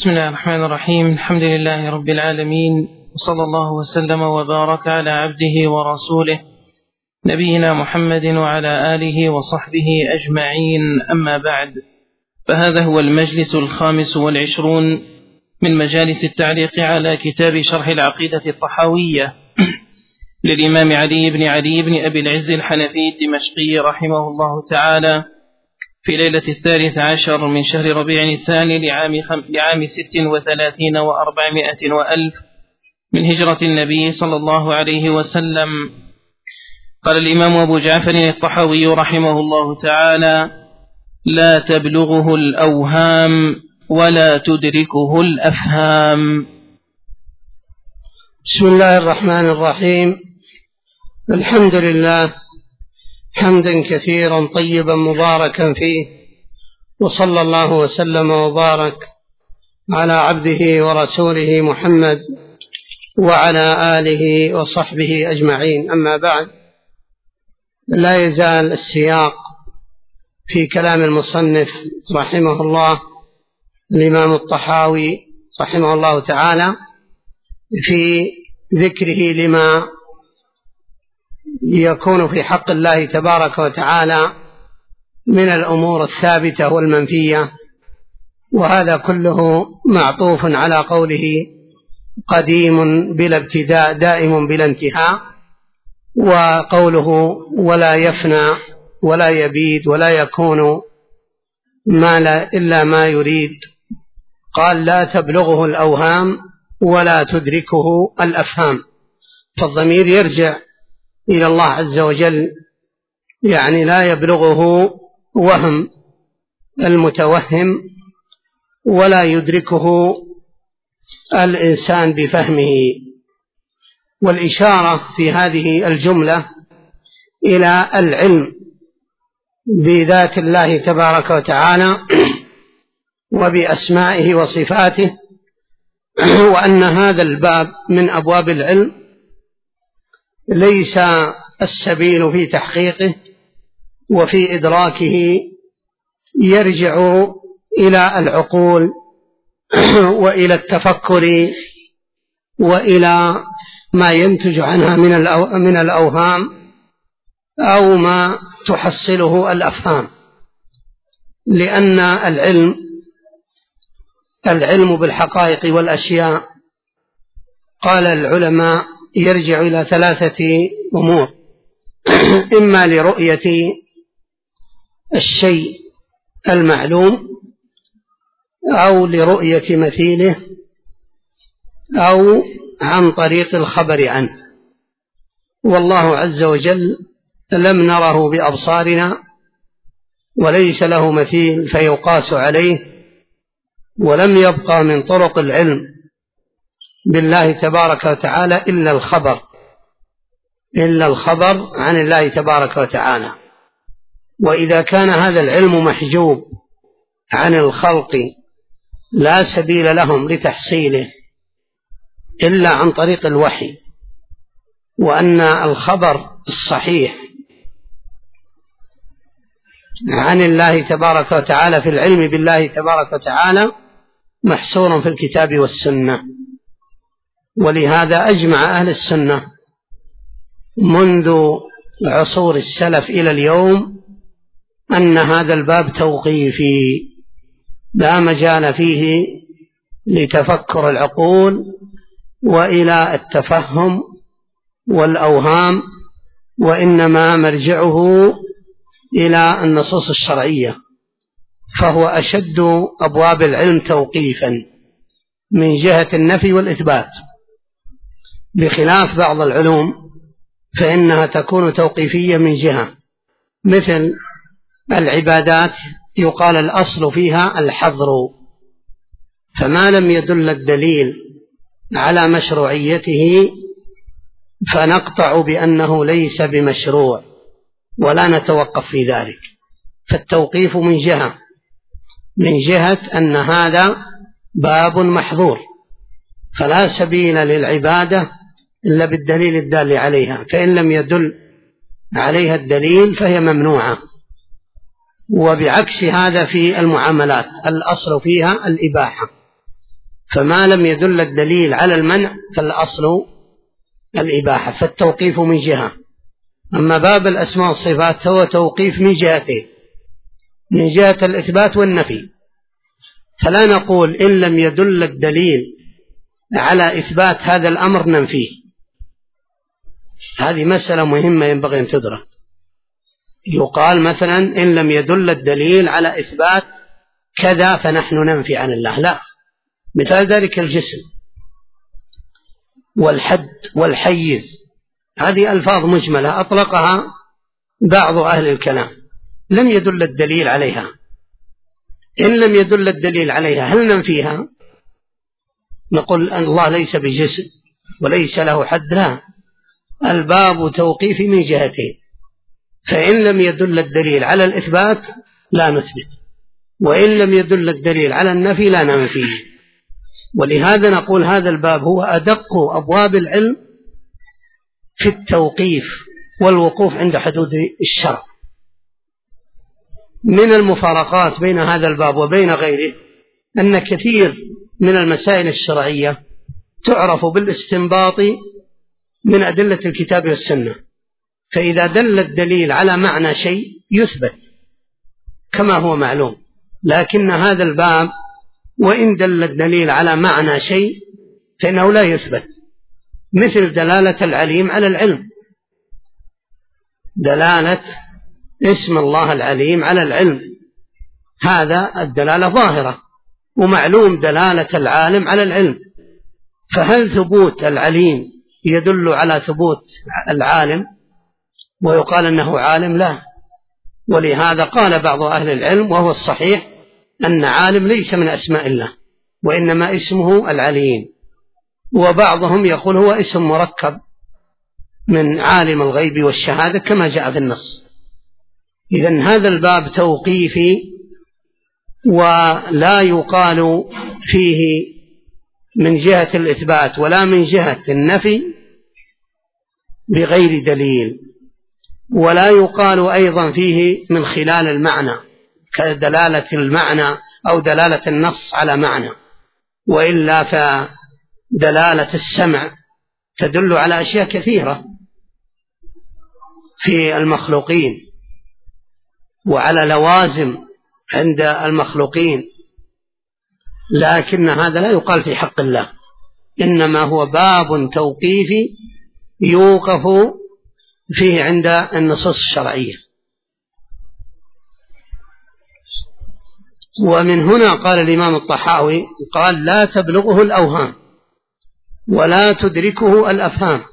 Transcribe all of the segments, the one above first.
بسم الله الرحمن الرحيم. الحمد لله رب العالمين، وصلى الله وسلم وبارك على عبده ورسوله نبينا محمد وعلى آله وصحبه أجمعين. أما بعد، فهذا هو المجلس 25 من مجالس التعليق على كتاب شرح العقيدة الطحاوية للإمام علي بن أبي العز الحنفي الدمشقي رحمه الله تعالى، في ليلة 13 من شهر ربيع الثاني لعام 36 و400 وألف من هجرة النبي صلى الله عليه وسلم. قال الإمام أبو جعفر الطحاوي رحمه الله تعالى: لا تبلغه الأوهام ولا تدركه الأفهام. بسم الله الرحمن الرحيم. الحمد لله حمدا كثيرا طيبا مباركا فيه، وصلى الله وسلم وبارك على عبده ورسوله محمد وعلى آله وصحبه أجمعين. أما بعد، لا يزال السياق في كلام المصنف رحمه الله الإمام الطحاوي رحمه الله تعالى في ذكره لما يكون في حق الله تبارك وتعالى من الأمور الثابتة والمنفية، وهذا كله معطوف على قوله: قديم بلا ابتداء دائم بلا انتهاء، وقوله: ولا يفنى ولا يبيد ولا يكون إلا ما يريد. قال: لا تبلغه الأوهام ولا تدركه الأفهام، فالضمير يرجع إلى الله عز وجل، يعني لا يبلغه وهم المتوهم ولا يدركه الإنسان بفهمه. والإشارة في هذه الجملة إلى العلم بذات الله تبارك وتعالى وبأسمائه وصفاته، وأن هذا الباب من أبواب العلم ليس السبيل في تحقيقه وفي إدراكه يرجع إلى العقول وإلى التفكر وإلى ما ينتج عنها من الأوهام أو ما تحصله الأفهام، لأن العلم بالحقائق والأشياء، قال العلماء، يرجع إلى 3 أمور: إما لرؤية الشيء المعلوم، أو لرؤية مثيله، أو عن طريق الخبر عنه. والله عز وجل لم نره بأبصارنا، وليس له مثيل فيقاس عليه، ولم يبقى من طرق العلم بالله تبارك وتعالى إلا الخبر عن الله تبارك وتعالى. وإذا كان هذا العلم محجوب عن الخلق لا سبيل لهم لتحصيله إلا عن طريق الوحي، وأن الخبر الصحيح عن الله تبارك وتعالى في العلم بالله تبارك وتعالى محصور في الكتاب والسنة. ولهذا أجمع أهل السنة منذ عصور السلف إلى اليوم أن هذا الباب توقيفي، لا مجال فيه لتفكر العقول وإلى التفهم والأوهام، وإنما مرجعه إلى النصوص الشرعية، فهو أشد أبواب العلم توقيفا من جهة النفي والإثبات، بخلاف بعض العلوم فإنها تكون توقيفية من جهة، مثل العبادات يقال الأصل فيها الحظر، فما لم يدل الدليل على مشروعيته فنقطع بأنه ليس بمشروع ولا نتوقف في ذلك. فالتوقيف من جهة أن هذا باب محظور، فلا سبيل للعبادة إلا بالدليل الدال عليها، فإن لم يدل عليها الدليل فهي ممنوعة. وبعكس هذا في المعاملات الأصل فيها الإباحة، فما لم يدل الدليل على المنع فالأصل الإباحة، فالتوقيف من جهة. أما باب الأسماء والصفات هو توقيف من جهتين، من جهة الإثبات والنفي، فلا نقول إن لم يدل الدليل على إثبات هذا الأمر ننفيه. هذه مسألة مهمة ينبغي أن تدرك. يقال مثلا إن لم يدل الدليل على إثبات كذا فنحن ننفي عن الله، لا. مثال ذلك الجسم والحد والحيز، هذه ألفاظ مجملة أطلقها بعض أهل الكلام، لم يدل الدليل عليها. إن لم يدل الدليل عليها هل ننفيها؟ نقول أن الله ليس بجسم وليس له حد؟ لا، الباب توقيفي من جهتين، فإن لم يدل الدليل على الإثبات لا نثبت، وإن لم يدل الدليل على النفي لا ننفيه. ولهذا نقول هذا الباب هو أدق أبواب العلم في التوقيف والوقوف عند حدود الشرع. من المفارقات بين هذا الباب وبين غيره أن كثير من المسائل الشرعية تعرف بالاستنباط من أدلة الكتاب والسنة، فإذا دل الدليل على معنى شيء يثبت كما هو معلوم، لكن هذا الباب وإن دل الدليل على معنى شيء فإنه لا يثبت، مثل دلالة العليم على العلم، دلالة اسم الله العليم على العلم، هذا الدلالة ظاهرة، ومعلوم دلالة العالم على العلم، فهل ثبوت العليم يدل على ثبوت العالم ويقال أنه عالم؟ لا. ولهذا قال بعض أهل العلم وهو الصحيح أن عالم ليس من أسماء الله وإنما اسمه العليم، وبعضهم يقول هو اسم مركب من عالم الغيب والشهادة كما جاء في النص. إذن هذا الباب توقيفي ولا يقال فيه من جهة الإثبات ولا من جهة النفي بغير دليل، ولا يقال أيضا فيه من خلال المعنى كدلالة المعنى أو دلالة النص على معنى، وإلا فدلالة السمع تدل على أشياء كثيرة في المخلوقين وعلى لوازم عند المخلوقين، لكن هذا لا يقال في حق الله، إنما هو باب توقيفي يوقف فيه عند النصوص الشرعية. ومن هنا قال الإمام الطحاوي قال لا تبلغه الأوهام ولا تدركه الأفهام،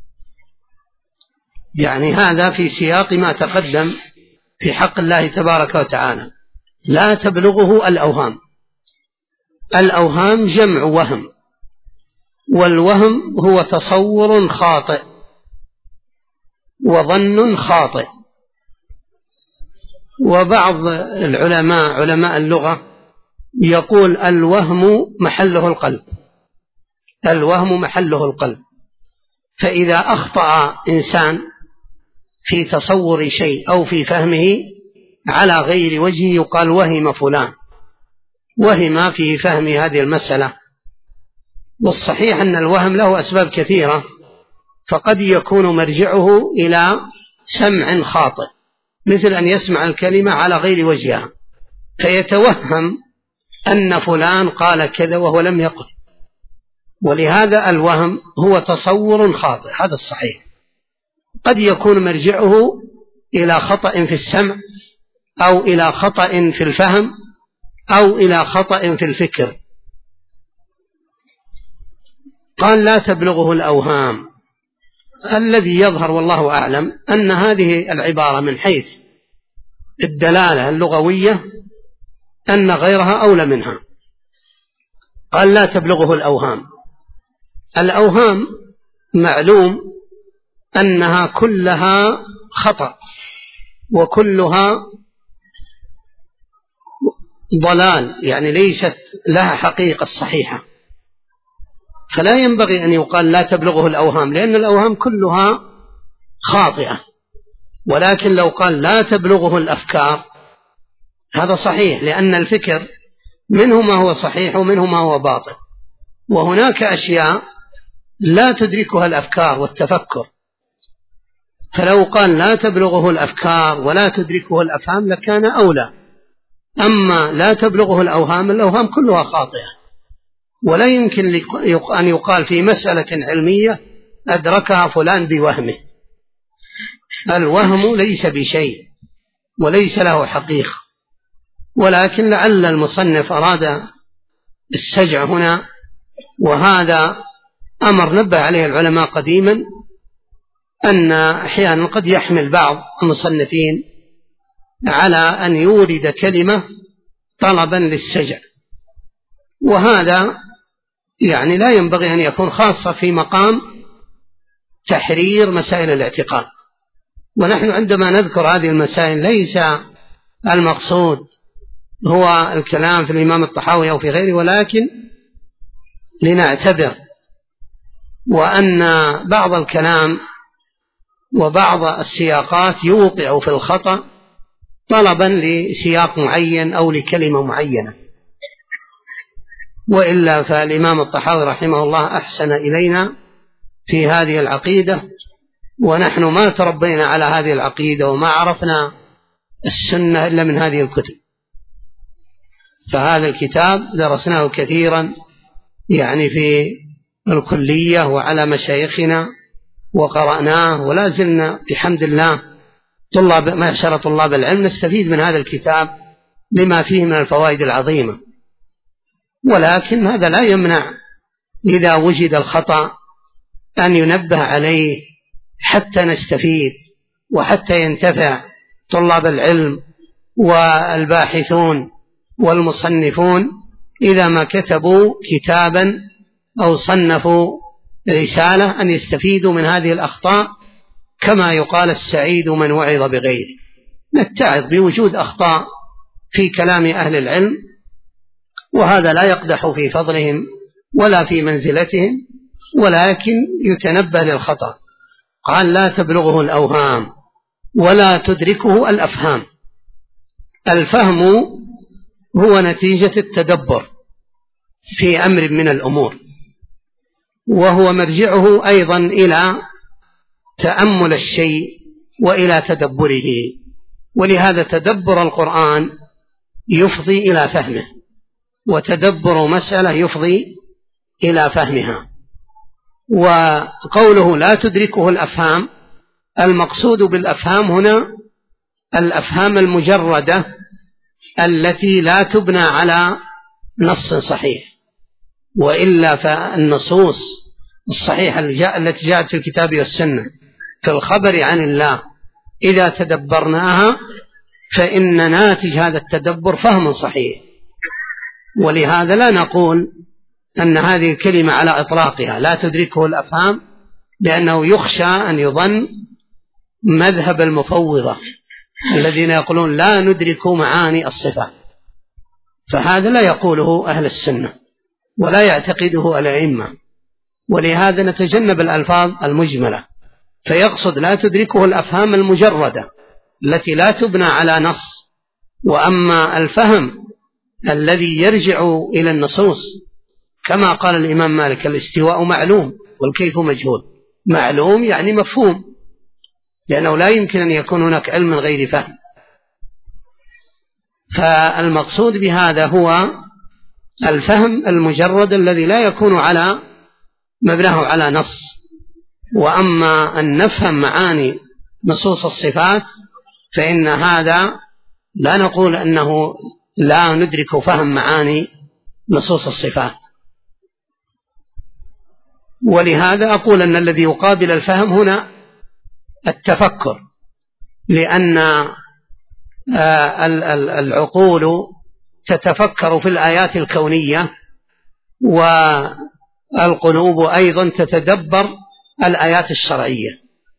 يعني هذا في سياق ما تقدم في حق الله تبارك وتعالى. لا تبلغه الأوهام، الأوهام جمع وهم، والوهم هو تصور خاطئ وظن خاطئ. وبعض العلماء علماء اللغة يقول الوهم محله القلب، الوهم محله القلب، فإذا أخطأ إنسان في تصور شيء أو في فهمه على غير وجه يقال وهم فلان، وهم في فهم هذه المسألة. والصحيح أن الوهم له أسباب كثيرة، فقد يكون مرجعه إلى سمع خاطئ، مثل أن يسمع الكلمة على غير وجهها فيتوهم أن فلان قال كذا وهو لم يقل، ولهذا الوهم هو تصور خاطئ، هذا الصحيح. قد يكون مرجعه إلى خطأ في السمع أو إلى خطأ في الفهم أو إلى خطأ في الفكر. قال لا تبلغه الأوهام. الذي يظهر والله أعلم أن هذه العبارة من حيث الدلالة اللغوية أن غيرها أولى منها. قال لا تبلغه الأوهام. الأوهام معلوم أنها كلها خطأ وكلها ضلال، يعني ليست لها حقيقة صحيحة، فلا ينبغي أن يقال لا تبلغه الأوهام، لأن الأوهام كلها خاطئة. ولكن لو قال لا تبلغه الأفكار هذا صحيح، لأن الفكر منه ما هو صحيح ومنه ما هو باطل، وهناك أشياء لا تدركها الأفكار والتفكر، فلو قال لا تبلغه الأفكار ولا تدركه الأفهام لكان أولى. أما لا تبلغه الأوهام، الأوهام كلها خاطئة، ولا يمكن أن يقال في مسألة علمية أدركها فلان بوهمه. الوهم ليس بشيء وليس له حقيقة، ولكن لعل المصنف أراد السجع هنا، وهذا أمر نبه عليه العلماء قديما، أن أحيانا قد يحمل بعض المصنفين على أن يورد كلمة طلبا للسجع، وهذا يعني لا ينبغي أن يكون خاصة في مقام تحرير مسائل الاعتقاد. ونحن عندما نذكر هذه المسائل ليس المقصود هو الكلام في الإمام الطحاوي أو في غيره، ولكن لنعتبر وأن بعض الكلام وبعض السياقات يوقع في الخطأ طلبا لسياق معين أو لكلمة معينة، وإلا فالإمام الطحاوي رحمه الله أحسن إلينا في هذه العقيدة، ونحن ما تربينا على هذه العقيدة وما عرفنا السنة إلا من هذه الكتب. فهذا الكتاب درسناه كثيرا يعني في الكلية وعلى مشايخنا وقرأناه، ولا زلنا بحمد الله معشر طلاب العلم نستفيد من هذا الكتاب لما فيه من الفوائد العظيمة. ولكن هذا لا يمنع إذا وجد الخطأ أن ينبه عليه حتى نستفيد وحتى ينتفع طلاب العلم والباحثون والمصنفون إذا ما كتبوا كتابا أو صنفوا رسالة، أن يستفيدوا من هذه الأخطاء، كما يقال السعيد من وعظ بغيره. نتعظ بوجود أخطاء في كلام أهل العلم، وهذا لا يقدح في فضلهم ولا في منزلتهم، ولكن يتنبه للخطأ. قال لا تبلغه الأوهام ولا تدركه الأفهام. الفهم هو نتيجة التدبر في أمر من الأمور، وهو مرجعه أيضا إلى تأمل الشيء وإلى تدبره، ولهذا تدبر القرآن يفضي إلى فهمه، وتدبر مسألة يفضي إلى فهمها. وقوله لا تدركه الأفهام، المقصود بالأفهام هنا الأفهام المجردة التي لا تبنى على نص صحيح، وإلا فالنصوص الصحيحة التي جاءت في الكتاب والسنة في الخبر عن الله إذا تدبرناها فإن ناتج هذا التدبر فهم صحيح. ولهذا لا نقول أن هذه الكلمة على إطلاقها لا تدركه الأفهام، لأنه يخشى أن يظن مذهب المفوضة الذين يقولون لا ندرك معاني الصفات، فهذا لا يقوله أهل السنة ولا يعتقده الأئمة. ولهذا نتجنب الألفاظ المجملة، فيقصد لا تدركه الأفهام المجردة التي لا تبنى على نص. وأما الفهم الذي يرجع إلى النصوص كما قال الإمام مالك الاستواء معلوم والكيف مجهول. معلوم يعني مفهوم، لأنه لا يمكن أن يكون هناك علم من غير فهم. فالمقصود بهذا هو الفهم المجرد الذي لا يكون على مبناه على نص. وأما أن نفهم معاني نصوص الصفات فإن هذا لا نقول أنه لا ندرك فهم معاني نصوص الصفات. ولهذا أقول أن الذي يقابل الفهم هنا التفكر، لأن العقول تتفكر في الآيات الكونية، والقلوب أيضا تتدبر الآيات الشرعية.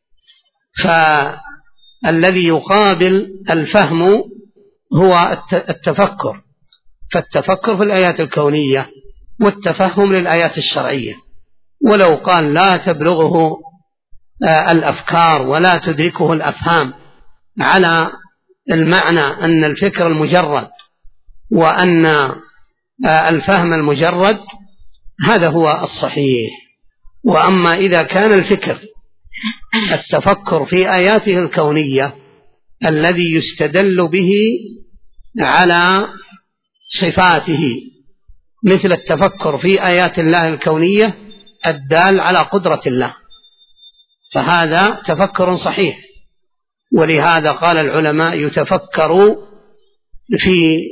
فالذي يقابل الفهم هو التفكر، فالتفكر في الآيات الكونية والتفهم للآيات الشرعية. ولو قال لا تبلغه الأفكار ولا تدركه الأفهام على المعنى أن الفكر المجرد وأن الفهم المجرد، هذا هو الصحيح. وأما إذا كان الفكر التفكر في آياته الكونية الذي يستدل به على صفاته، مثل التفكر في آيات الله الكونية الدال على قدرة الله، فهذا تفكر صحيح. ولهذا قال العلماء يتفكر في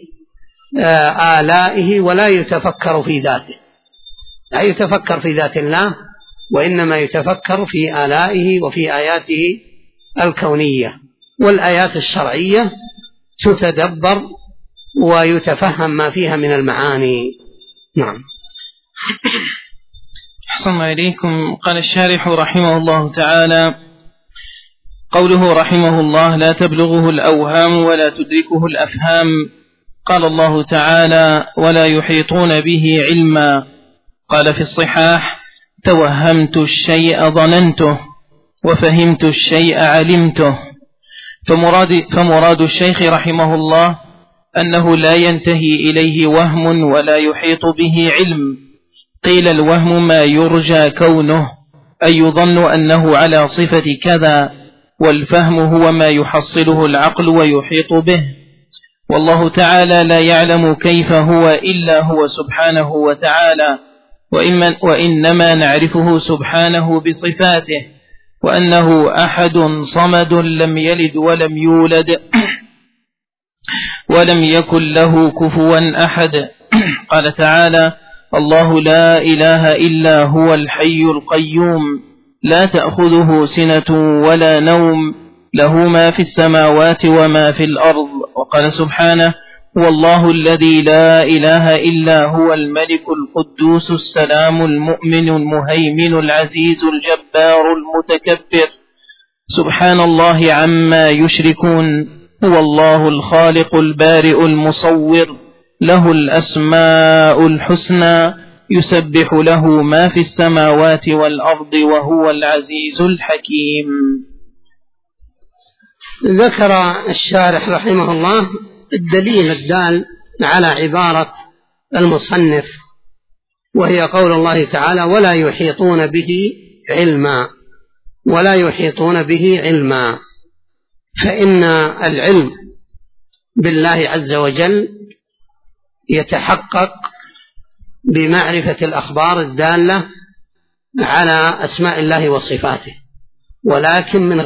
آلائه ولا يتفكر في ذاته، لا يتفكر في ذات الله، وإنما يتفكر في آلائه وفي آياته الكونية. والآيات الشرعية تتدبر ويتفهم ما فيها من المعاني. نعم. أحسن إليكم. قال الشارح رحمه الله تعالى: قوله رحمه الله: لا تبلغه الأوهام ولا تدركه الأفهام. قال الله تعالى: ولا يحيطون به علما. قال في الصحاح: توهمت الشيء ظننته، وفهمت الشيء علمته. فمراد الشيخ رحمه الله أنه لا ينتهي إليه وهم ولا يحيط به علم. قيل الوهم ما يرجى كونه، أي يظن أنه على صفة كذا، والفهم هو ما يحصله العقل ويحيط به. والله تعالى لا يعلم كيف هو إلا هو سبحانه وتعالى، وإنما نعرفه سبحانه بصفاته، وأنه أحد صمد لم يلد ولم يولد ولم يكن له كفوا أحد. قال تعالى: الله لا إله إلا هو الحي القيوم، لا تأخذه سنة ولا نوم، له ما في السماوات وما في الأرض. وقال سبحانه: هو الله الذي لا إله إلا هو الملك القدوس السلام المؤمن المهيمن العزيز الجبار المتكبر، سبحان الله عما يشركون. هو الله الخالق البارئ المصور، له الأسماء الحسنى، يسبح له ما في السماوات والأرض، وهو العزيز الحكيم. ذكر الشارح رحمه الله الدليل الدال على عبارة المصنف، وهي قول الله تعالى: ولا يحيطون به علما. ولا يحيطون به علما، فإن العلم بالله عز وجل يتحقق بمعرفة الأخبار الدالة على أسماء الله وصفاته، ولكن من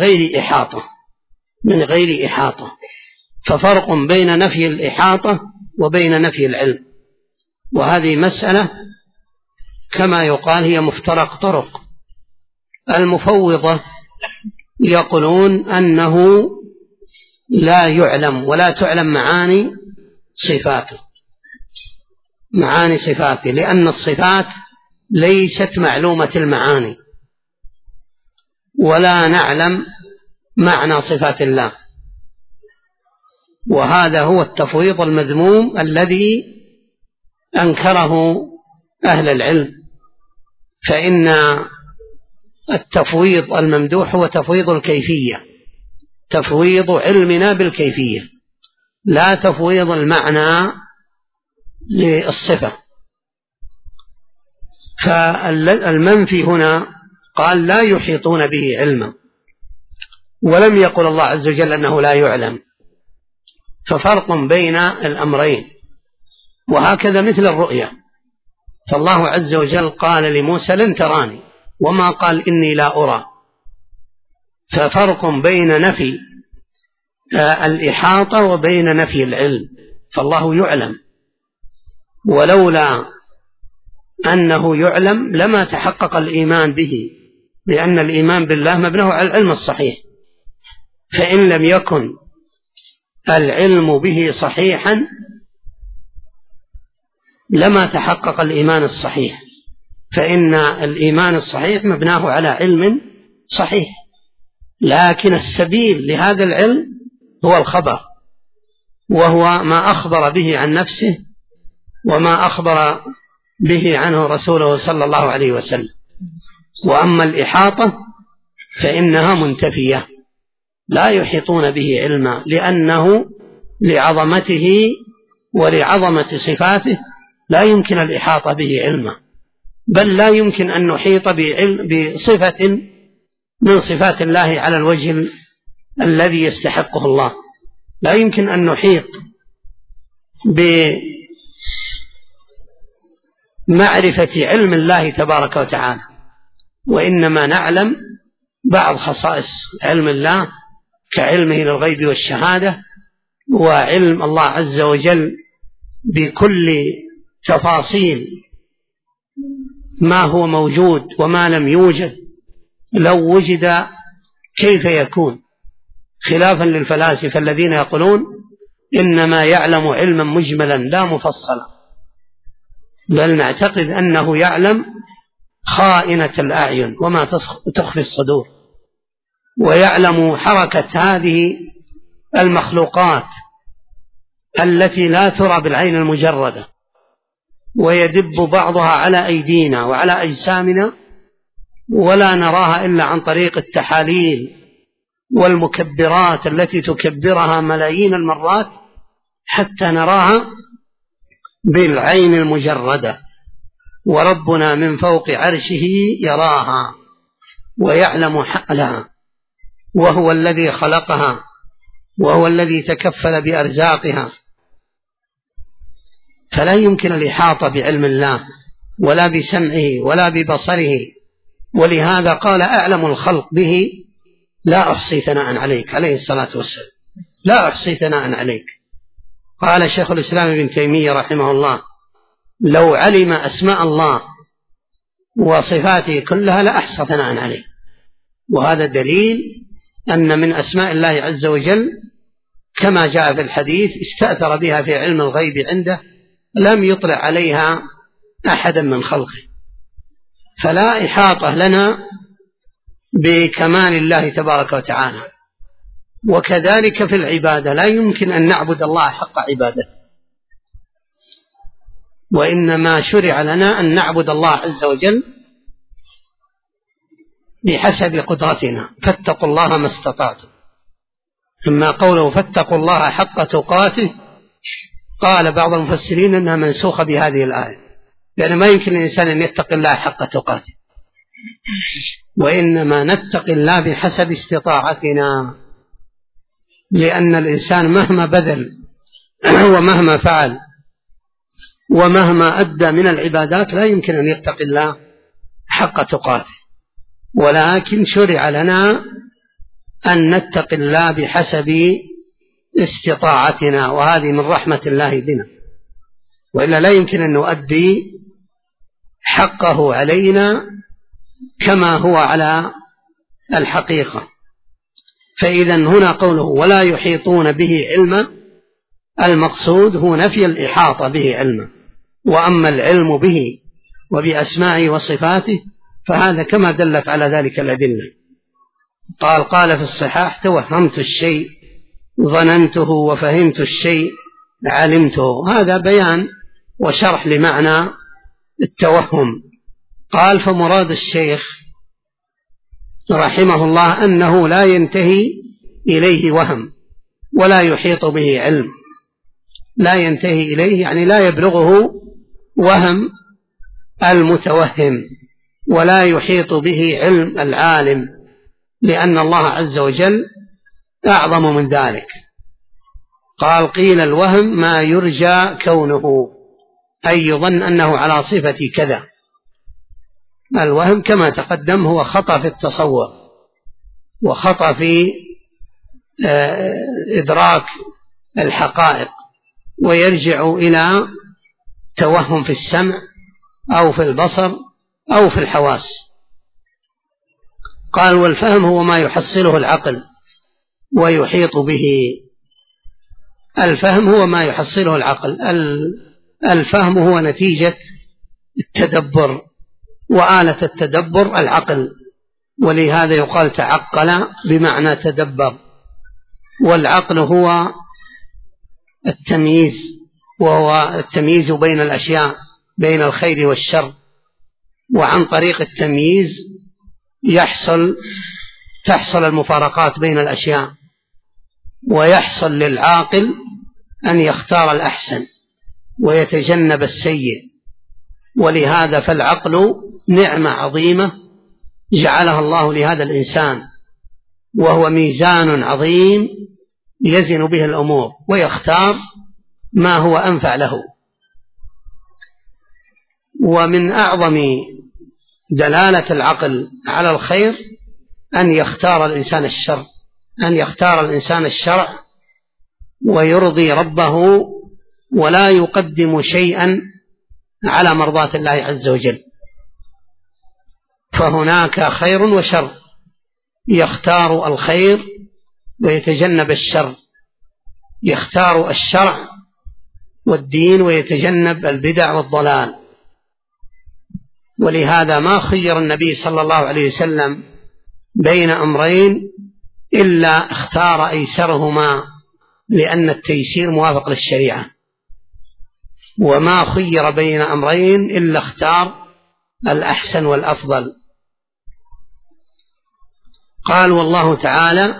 غير إحاطة. ففرق بين نفي الإحاطة وبين نفي العلم، وهذه مسألة كما يقال هي مفترق طرق. المفوضة يقولون أنه لا يعلم ولا تعلم معاني صفاته، لأن الصفات ليست معلومة المعاني، ولا نعلم معنى صفات الله. وهذا هو التفويض المذموم الذي أنكره أهل العلم، فإن التفويض الممدوح هو تفويض الكيفية، تفويض علمنا بالكيفية، لا تفويض المعنى للصفة. فالمنفي هنا قال لا يحيطون به علما، ولم يقل الله عز وجل أنه لا يعلم، ففرق بين الأمرين. وهكذا مثل الرؤيا، فالله عز وجل قال لموسى: لن تراني، وما قال إني لا أرى. ففرق بين نفي الإحاطة وبين نفي العلم، فالله يعلم، ولولا أنه يعلم لما تحقق الإيمان به، لأن الإيمان بالله مبناه على العلم الصحيح، فإن لم يكن العلم به صحيحا لما تحقق الإيمان الصحيح، فإن الإيمان الصحيح مبناه على علم صحيح، لكن السبيل لهذا العلم هو الخبر، وهو ما أخبر به عن نفسه وما أخبر به عنه رسوله صلى الله عليه وسلم. وأما الإحاطة فإنها منتفية، لا يحيطون به علما، لأنه لعظمته ولعظمة صفاته لا يمكن الإحاطة به علما، بل لا يمكن أن نحيط بصفة من صفات الله على الوجه الذي يستحقه الله. لا يمكن أن نحيط بمعرفة علم الله تبارك وتعالى، وإنما نعلم بعض خصائص علم الله كعلمه للغيب والشهادة، وعلم الله عز وجل بكل تفاصيل ما هو موجود وما لم يوجد، لو وجد كيف يكون، خلافا للفلاسفة الذين يقولون إنما يعلم علما مجملا لا مفصلا، بل نعتقد أنه يعلم خائنة الأعين وما تخفي الصدور، ويعلم حركة هذه المخلوقات التي لا ترى بالعين المجردة، ويدب بعضها على أيدينا وعلى أجسامنا ولا نراها إلا عن طريق التحاليل والمكبرات التي تكبرها ملايين المرات حتى نراها بالعين المجردة، وربنا من فوق عرشه يراها ويعلم حالها، وهو الذي خلقها وهو الذي تكفل بأرزاقها، فلا يمكن الإحاطة بعلم الله ولا بسمعه ولا ببصره. ولهذا قال أعلم الخلق به لا أحصي ثناء عليك عليه الصلاة والسلام، لا أحصي ثناء عليك. قال شيخ الإسلام ابن تيمية رحمه الله لو علم أسماء الله وصفاته كلها لأحصى ثناء عليه. وهذا دليل أن من أسماء الله عز وجل كما جاء في الحديث استأثر بها في علم الغيب عنده لم يطلع عليها أحدا من خلقه، فلا إحاطة لنا بكمال الله تبارك وتعالى. وكذلك في العبادة لا يمكن أن نعبد الله حق عبادته، وإنما شرع لنا أن نعبد الله عز وجل بحسب قدرتنا، فاتقوا الله ما استطعتم. أما قوله فاتقوا الله حق تقاته قال بعض المفسرين أنها منسوخة بهذه الآية، يعني ما يمكن الإنسان أن يتقي الله حق تقاته، وإنما نتقي الله بحسب استطاعتنا، لأن الإنسان مهما بذل ومهما فعل ومهما أدى من العبادات لا يمكن أن يتقي الله حق تقاته، ولكن شرع لنا أن نتقي الله بحسب استطاعتنا، وهذه من رحمة الله بنا، وإلا لا يمكن أن نؤدي حقه علينا كما هو على الحقيقة. فإذا هنا قوله ولا يحيطون به علما، المقصود هو نفي الإحاطة به علما، وأما العلم به وبأسمائه وصفاته فهذا كما دلت على ذلك الأدلة. قال في الصحاح توهمت الشيء ظننته وفهمت الشيء علمته، هذا بيان وشرح لمعنى التوهم. قال فمراد الشيخ رحمه الله أنه لا ينتهي إليه وهم ولا يحيط به علم، لا ينتهي إليه يعني لا يبلغه وهم المتوهم، ولا يحيط به علم العالم، لأن الله عز وجل أعظم من ذلك. قال قيل الوهم ما يرجى كونه، أي يظن أنه على صفة كذا. الوهم كما تقدم هو خطأ في التصور وخطأ في إدراك الحقائق، ويرجع إلى توهم في السمع أو في البصر أو في الحواس. قال والفهم هو ما يحصله العقل ويحيط به. الفهم هو ما يحصله العقل، الفهم هو نتيجة التدبر، وآلة التدبر العقل، ولهذا يقال تعقل بمعنى تدبر. والعقل هو التمييز، وهو التمييز بين الأشياء، بين الخير والشر، وعن طريق التمييز تحصل المفارقات بين الأشياء، ويحصل للعاقل أن يختار الأحسن ويتجنب السيء، ولهذا فالعقل نعمة عظيمة جعلها الله لهذا الإنسان، وهو ميزان عظيم يزن به الأمور ويختار ما هو أنفع له. ومن أعظم دلالة العقل على الخير أن يختار الإنسان الشرع ويرضي ربه ولا يقدم شيئا على مرضاة الله عز وجل. فهناك خير وشر، يختار الخير ويتجنب الشر، يختار الشرع والدين ويتجنب البدع والضلال. ولهذا ما خير النبي صلى الله عليه وسلم بين أمرين إلا اختار أيسرهما، لأن التيسير موافق للشريعة، وما خير بين أمرين إلا اختار الأحسن والأفضل. قال والله تعالى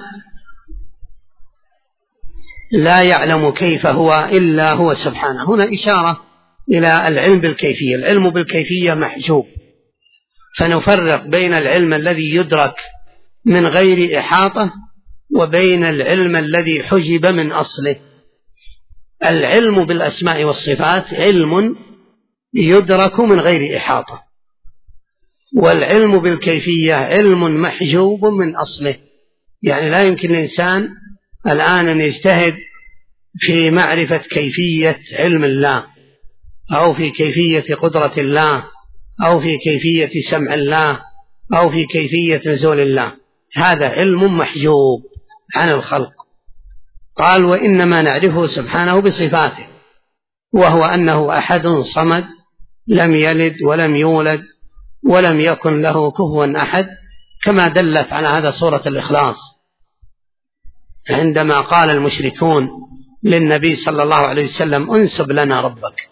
لا يعلم كيف هو إلا هو سبحانه. هنا إشارة إلى العلم بالكيفية. العلم بالكيفية محجوب، فنفرق بين العلم الذي يدرك من غير إحاطة وبين العلم الذي حجب من أصله. العلم بالأسماء والصفات علم يدرك من غير إحاطة، والعلم بالكيفية علم محجوب من أصله. يعني لا يمكن الإنسان الآن أن يجتهد في معرفة كيفية علم الله، أو في كيفية قدرة الله، أو في كيفية سمع الله، أو في كيفية نزول الله. هذا علم محجوب عن الخلق. قال وإنما نعرفه سبحانه بصفاته، وهو أنه أحد صمد لم يلد ولم يولد ولم يكن له كفوا أحد، كما دلت على هذا سورة الإخلاص عندما قال المشركون للنبي صلى الله عليه وسلم انسب لنا ربك،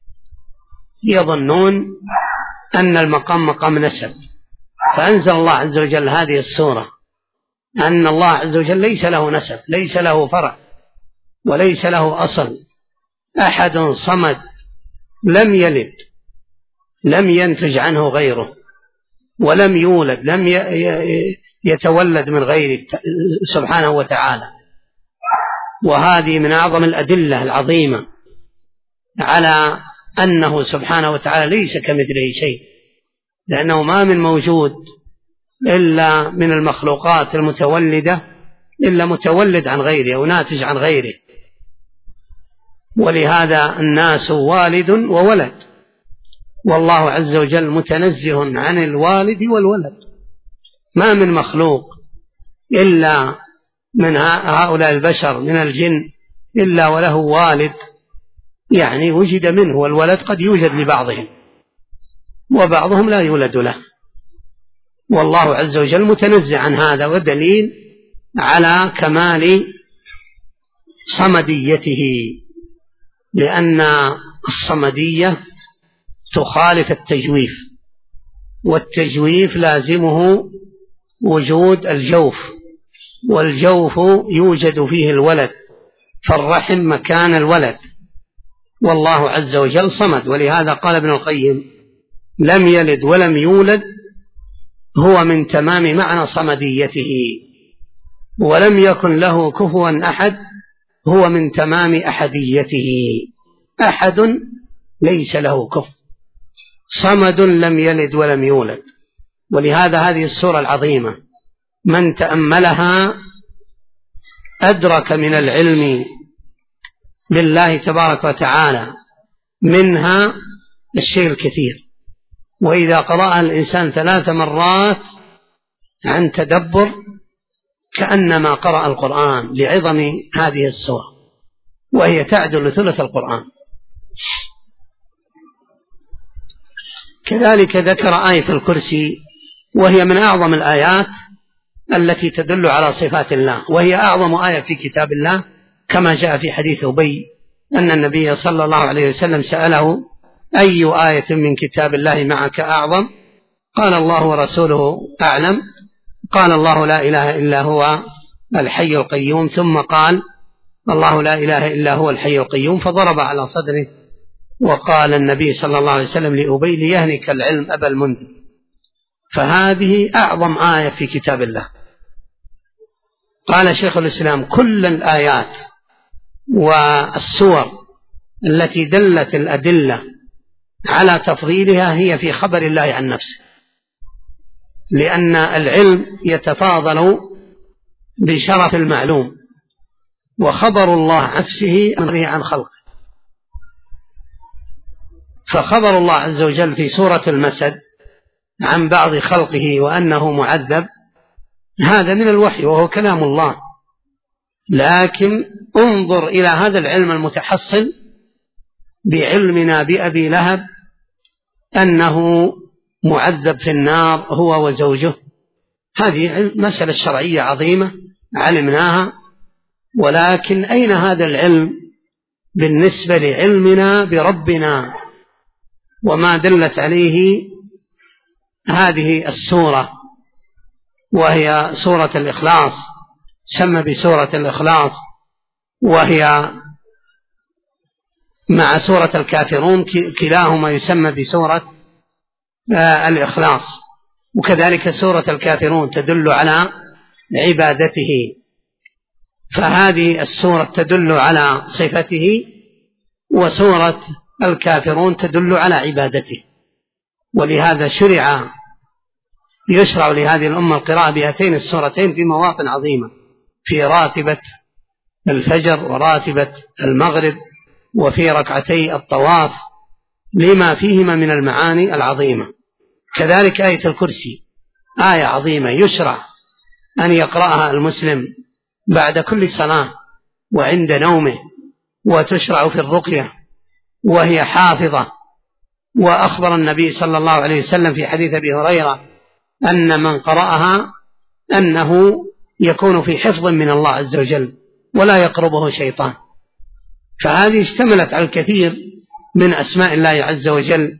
يظنون أن المقام مقام نسب، فأنزل الله عز وجل هذه السورة أن الله عز وجل ليس له نسب، ليس له فرع، وليس له أصل. أحد صمد لم يلد، لم ينتج عنه غيره، ولم يولد، لم يتولد من غيره سبحانه وتعالى. وهذه من أعظم الأدلة العظيمة على أنه سبحانه وتعالى ليس كمثله شيء، لأنه ما من موجود إلا من المخلوقات المتولدة إلا متولد عن غيره أو ناتج عن غيره. ولهذا الناس والد وولد، والله عز وجل متنزه عن الوالد والولد. ما من مخلوق إلا من هؤلاء البشر من الجن إلا وله والد، يعني وجد منه، والولد قد يوجد لبعضهم وبعضهم لا يولد له. والله عز وجل متنزه عن هذا، ودليل على كمال صمديته، لأن الصمدية تخالف التجويف، والتجويف لازمه وجود الجوف، والجوف يوجد فيه الولد، فالرحم مكان الولد، والله عز وجل صمد. ولهذا قال ابن القيم لم يلد ولم يولد هو من تمام معنى صمديته، ولم يكن له كفوا أحد هو من تمام أحديته. أحد ليس له كفو، صمد لم يلد ولم يولد. ولهذا هذه السورة العظيمة من تأملها أدرك من العلم بالله تبارك وتعالى منها الشيء الكثير. وإذا قرأها الإنسان 3 مرات عن تدبر كأنما قرأ القرآن لعظم هذه السورة، وهي تعدل ثلث القرآن. كذلك ذكر آية الكرسي، وهي من أعظم الآيات التي تدل على صفات الله، وهي أعظم آية في كتاب الله، كما جاء في حديث أبي أن النبي صلى الله عليه وسلم سأله أي آية من كتاب الله معك أعظم؟ قال الله ورسوله أعلم. قال الله لا إله إلا هو الحي القيوم، ثم قال الله لا إله إلا هو الحي القيوم، فضرب على صدره وقال النبي صلى الله عليه وسلم لأبي ليهنك العلم أبا المنذر. فهذه أعظم آية في كتاب الله. قال شيخ الإسلام كل الآيات والسور التي دلت الأدلة على تفضيلها هي في خبر الله عن نفسه، لأن العلم يتفاضل بشرف المعلوم، وخبر الله نفسه أمره عن خلقه. فخبر الله عز وجل في سورة المسد عن بعض خلقه وأنه معذب هذا من الوحي وهو كلام الله، لكن انظر إلى هذا العلم المتحصل بعلمنا بأبي لهب أنه معذب في النار هو وزوجه. هذه مسألة شرعية عظيمة علمناها، ولكن أين هذا العلم بالنسبة لعلمنا بربنا وما دلت عليه هذه السورة، وهي سورة الإخلاص، سمى بسورة الإخلاص، وهي مع سورة الكافرون كلاهما يسمى بسورة الإخلاص. وكذلك سورة الكافرون تدل على عبادته، فهذه السورة تدل على صفته، وسورة الكافرون تدل على عبادته. ولهذا يشرع لهذه الأمة القراءة بهاتين السورتين في مواطن عظيمة، في راتبة الفجر وراتبة المغرب وفي ركعتي الطواف، لما فيهما من المعاني العظيمة. كذلك آية الكرسي آية عظيمة يشرع أن يقرأها المسلم بعد كل صلاة وعند نومه، وتشرع في الرقية وهي حافظة. وأخبر النبي صلى الله عليه وسلم في حديث أبي هريرة أن من قرأها أنه يكون في حفظ من الله عز وجل ولا يقربه شيطان. فهذه اشتملت على الكثير من أسماء الله عز وجل،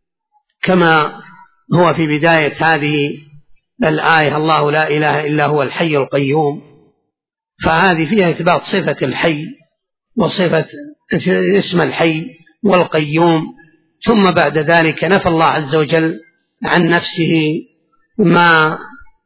كما هو في بداية هذه الآية الله لا إله إلا هو الحي القيوم، فهذه فيها إثبات صفة الحي وصفة اسم الحي والقيوم، ثم بعد ذلك نفى الله عز وجل عن نفسه ما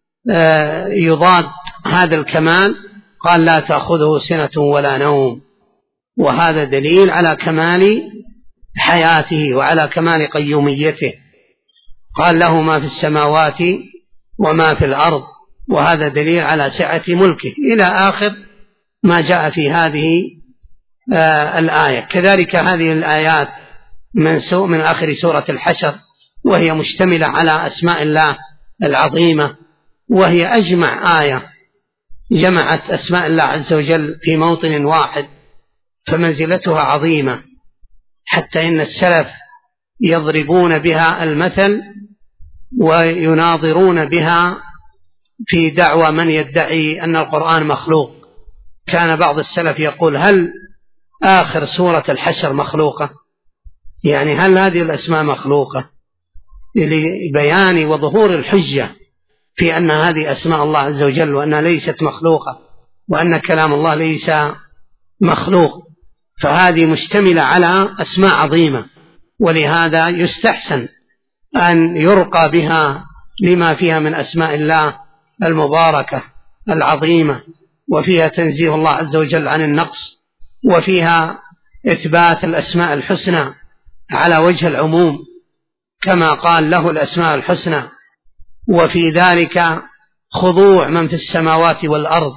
يضاد هذا الكمال، قال لا تأخذه سنة ولا نوم، وهذا دليل على كمال حياته وعلى كمال قيوميته. قال له ما في السماوات وما في الأرض، وهذا دليل على سعة ملكه، إلى آخر ما جاء في هذه الآية. كذلك هذه الآيات من آخر سورة الحشر، وهي مشتملة على أسماء الله العظيمة، وهي أجمع آية جمعت أسماء الله عز وجل في موطن واحد، فمنزلتها عظيمة، حتى إن السلف يضربون بها المثل ويناظرون بها في دعوى من يدعي أن القرآن مخلوق. كان بعض السلف يقول هل آخر سورة الحشر مخلوقة؟ يعني هل هذه الأسماء مخلوقة؟ لبيان وظهور الحجة في أن هذه أسماء الله عز وجل وأنها ليست مخلوقة، وأن كلام الله ليس مخلوق. فهذه مشتملة على أسماء عظيمة، ولهذا يستحسن أن يرقى بها لما فيها من أسماء الله المباركة العظيمة، وفيها تنزيه الله عز وجل عن النقص، وفيها إثبات الأسماء الحسنى على وجه العموم كما قال له الأسماء الحسنى، وفي ذلك خضوع من في السماوات والأرض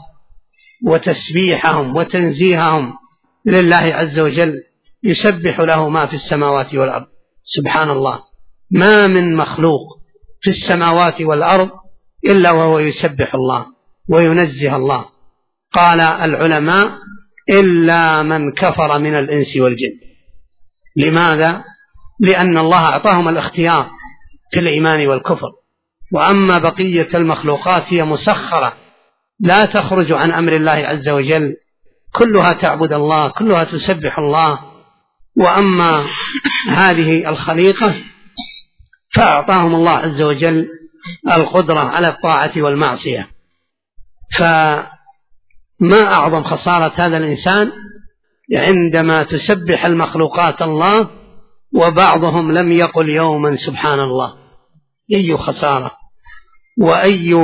وتسبيحهم وتنزيههم لله عز وجل، يسبح له ما في السماوات والأرض. سبحان الله، ما من مخلوق في السماوات والأرض إلا وهو يسبح الله وينزه الله. قال العلماء إلا من كفر من الإنس والجن. لماذا؟ لأن الله أعطاهم الاختيار في الإيمان والكفر، وأما بقية المخلوقات هي مسخرة لا تخرج عن أمر الله عز وجل، كلها تعبد الله، كلها تسبح الله. وأما هذه الخليقة فأعطاهم الله عز وجل القدرة على الطاعة والمعصية. فما أعظم خسارة هذا الإنسان عندما تسبح المخلوقات الله وبعضهم لم يقل يوما سبحان الله. أي خسارة وأي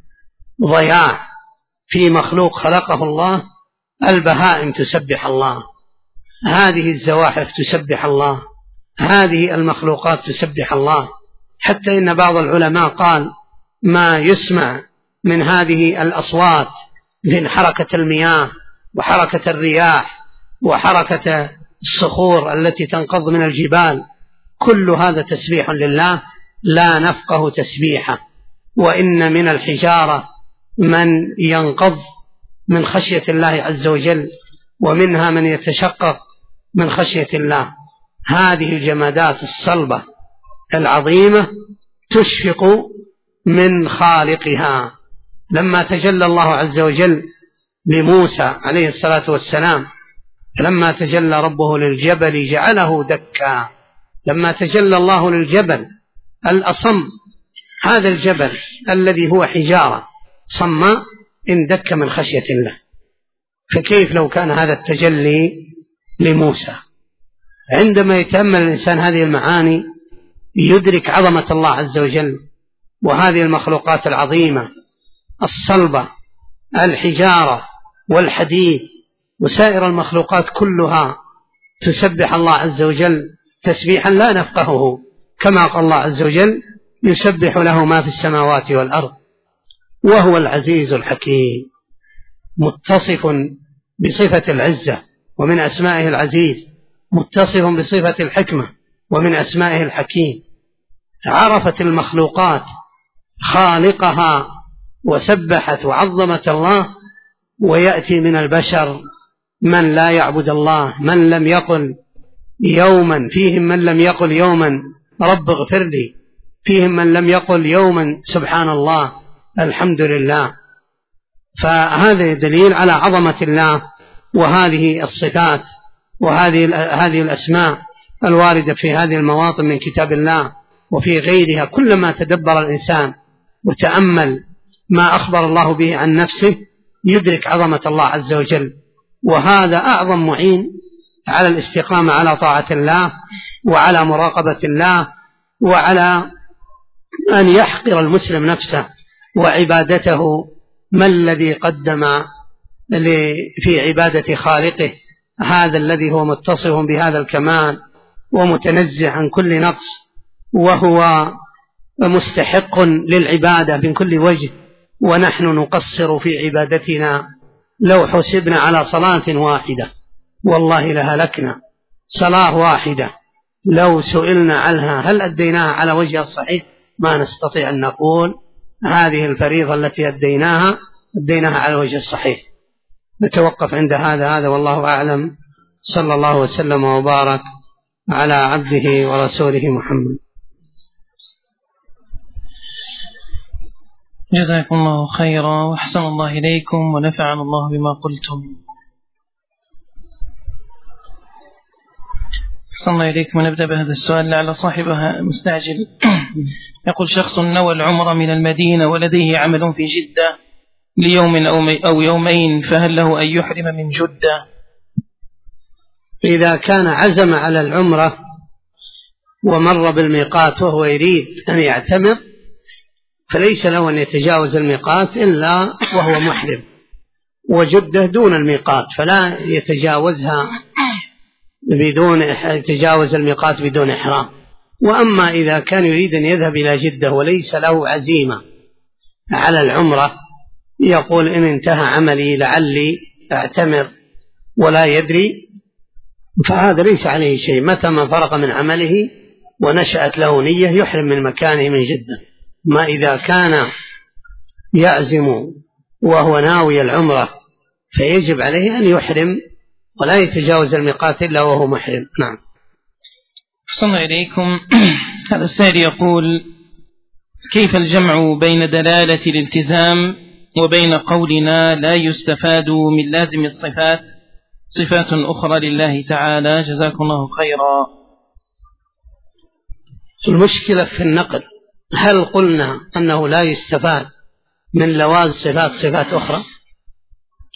ضياع في مخلوق خلقه الله. البهائم تسبح الله، هذه الزواحف تسبح الله، هذه المخلوقات تسبح الله. حتى إن بعض العلماء قال ما يسمع من هذه الأصوات من حركة المياه وحركة الرياح وحركة الصخور التي تنقض من الجبال، كل هذا تسبيح لله لا نفقه تسبيحه. وإن من الحجارة من ينقض من خشية الله عز وجل، ومنها من يتشقق من خشية الله. هذه الجمادات الصلبة العظيمة تشفق من خالقها. لما تجلى الله عز وجل لموسى عليه الصلاة والسلام، لما تجلى ربه للجبل جعله دكا، لما تجلى الله للجبل الأصم، هذا الجبل الذي هو حجارة صماء اندك من خشية الله، فكيف لو كان هذا التجلي لموسى؟ عندما يتأمل الإنسان هذه المعاني يدرك عظمة الله عز وجل، وهذه المخلوقات العظيمة الصلبة، الحجارة والحديد وسائر المخلوقات كلها تسبح الله عز وجل تسبيحا لا نفقهه، كما قال الله عز وجل يسبح له ما في السماوات والأرض وهو العزيز الحكيم، متصف بصفة العزة ومن أسمائه العزيز، متصف بصفة الحكمة ومن أسمائه الحكيم. عرفت المخلوقات خالقها وسبحت وعظمت الله، ويأتي من البشر من لا يعبد الله، من لم يقل يوما، فيهم من لم يقل يوما رب اغفر لي، فيهم من لم يقل يوما سبحان الله الحمد لله. فهذا دليل على عظمة الله، وهذه الصفات وهذه الأسماء الواردة في هذه المواطن من كتاب الله وفي غيرها. كلما تدبر الإنسان وتأمل ما أخبر الله به عن نفسه يدرك عظمة الله عز وجل، وهذا أعظم معين على الاستقامة على طاعة الله وعلى مراقبة الله، وعلى أن يحقر المسلم نفسه وعبادته. ما الذي قدم في عبادة خالقه هذا الذي هو متصف بهذا الكمال ومتنزه عن كل نقص، وهو مستحق للعبادة من كل وجه، ونحن نقصر في عبادتنا. لو حسبنا على صلاة واحدة والله لهلكنا. صلاة واحدة لو سئلنا عنها هل أديناها على وجه الصحيح ما نستطيع أن نقول هذه الفريضة التي أديناها على وجه الصحيح. نتوقف عند هذا والله أعلم. صلى الله وسلم وبارك على عبده ورسوله محمد. جزاكم الله خيرا وأحسن الله إليكم ونفعنا الله بما قلتم. أحسن إليكم. ونبدأ بهذا السؤال لعل صاحبها مستعجل. يقول شخص نوى العمرة من المدينة ولديه عمل في جدة ليوم أو يومين، فهل له أن يحرم من جدة؟ إذا كان عزم على العمرة ومر بالميقات وهو يريد أن يعتمر فليس له أن يتجاوز الميقات إلا وهو محرم، وجدة دون الميقات فلا يتجاوزها يتجاوز الميقات بدون إحرام. وأما إذا كان يريد أن يذهب إلى جدة وليس له عزيمة على العمرة، يقول إن انتهى عملي لعلي أعتمر ولا يدري، فهذا ليس عليه شيء. متى ما فرغ من عمله ونشأت له نية يحرم من مكانه من جدة. ما إذا كان يعزم وهو ناوي العمرة فيجب عليه أن يحرم ولا يتجاوز الميقات إلا وهو محرم. نعم. صلى إليكم. هذا السائل يقول كيف الجمع بين دلالة الالتزام وبين قولنا لا يستفاد من لازم الصفات صفات أخرى لله تعالى؟ جزاكم الله خيرا. المشكلة في النقل، هل قلنا أنه لا يستفاد من لوازم صفات أخرى؟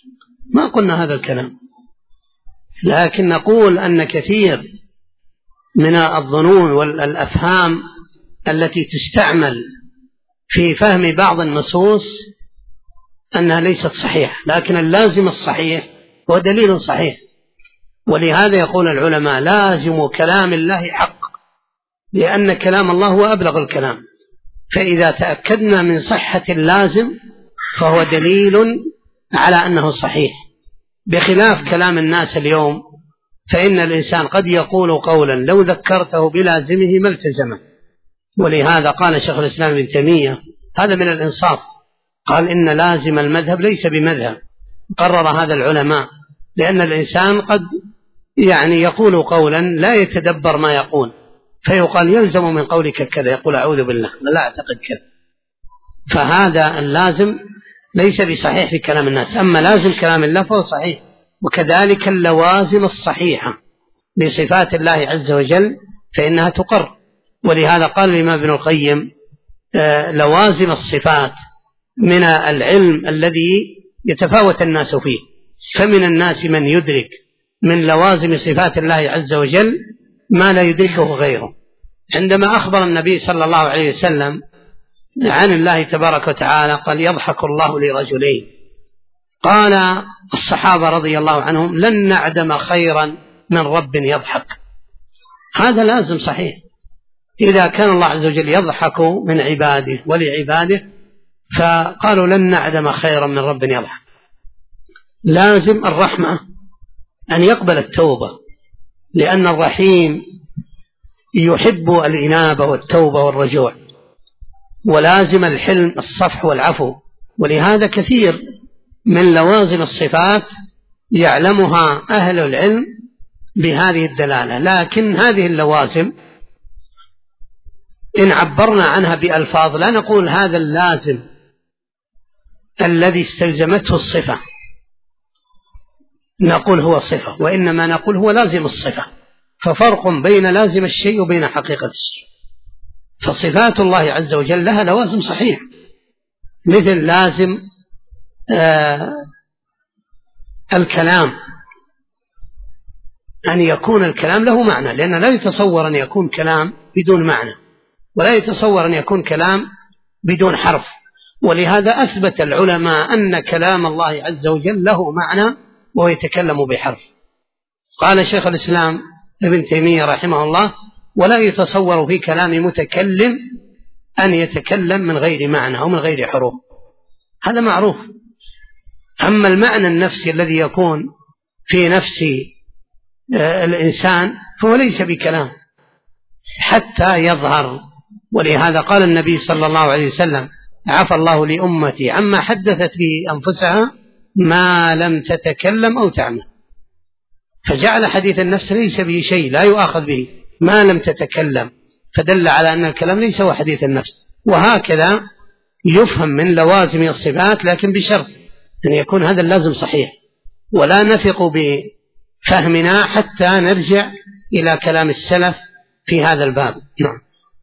ما قلنا هذا الكلام، لكن نقول أن كثير من الظنون والأفهام التي تستعمل في فهم بعض النصوص أنها ليست صحيحة، لكن اللازم الصحيح هو دليل صحيح. ولهذا يقول العلماء لازم كلام الله حق، لأن كلام الله هو أبلغ الكلام، فإذا تأكدنا من صحة اللازم فهو دليل على أنه صحيح، بخلاف كلام الناس اليوم، فإن الإنسان قد يقول قولا لو ذكرته بلازمه ما التزمه. ولهذا قال شيخ الإسلام ابن تيمية هذا من الإنصاف، قال إن لازم المذهب ليس بمذهب، قرر هذا العلماء، لأن الإنسان قد يقول قولا لا يتدبر ما يقول، فيقال يلزم من قولك كذا، يقول أعوذ بالله لا أعتقد كذا، فهذا اللازم ليس بصحيح في كلام الناس. أما لازم كلام الله فهو صحيح، وكذلك اللوازم الصحيحة لصفات الله عز وجل فإنها تقر. ولهذا قال الإمام ابن القيم لوازم الصفات من العلم الذي يتفاوت الناس فيه، فمن الناس من يدرك من لوازم صفات الله عز وجل ما لا يدركه غيره. عندما أخبر النبي صلى الله عليه وسلم عن الله تبارك وتعالى قال يضحك الله لرجلين، قال الصحابة رضي الله عنهم لن نعدم خيرا من رب يضحك. هذا لازم صحيح، إذا كان الله عز وجل يضحك من عباده ولعباده فقالوا لن نعدم خيرا من رب يضحك. لازم الرحمة أن يقبل التوبة، لأن الرحيم يحب الإنابة والتوبة والرجوع. ولازم الحلم الصفح والعفو، ولهذا كثير من لوازم الصفات يعلمها أهل العلم بهذه الدلالة، لكن هذه اللوازم إن عبرنا عنها بألفاظ لا نقول هذا اللازم الذي استلزمته الصفة، نقول هو صفة، وإنما نقول هو لازم الصفة، ففرق بين لازم الشيء وبين حقيقة الشيء. فصفات الله عز وجل لها لوازم صحيح، مثل لازم الكلام أن يكون الكلام له معنى، لأنه لا يتصور أن يكون كلام بدون معنى، ولا يتصور أن يكون كلام بدون حرف. ولهذا أثبت العلماء أن كلام الله عز وجل له معنى وهو يتكلم بحرف. قال شيخ الإسلام ابن تيمية رحمه الله ولا يتصور في كلام متكلم أن يتكلم من غير معنى أو من غير حروف، هذا معروف. أما المعنى النفسي الذي يكون في نفس الإنسان فهو ليس بكلام حتى يظهر. ولهذا قال النبي صلى الله عليه وسلم عفى الله لأمتي عما حدثت به أنفسها ما لم تتكلم أو تعمل، فجعل حديث النفس ليس به شيء لا يؤاخذ به ما لم تتكلم، فدل على أن الكلام ليس هو حديث النفس. وهكذا يفهم من لوازم الصفات، لكن بشرط أن يكون هذا اللازم صحيح، ولا نثق بفهمنا حتى نرجع إلى كلام السلف في هذا الباب. نعم.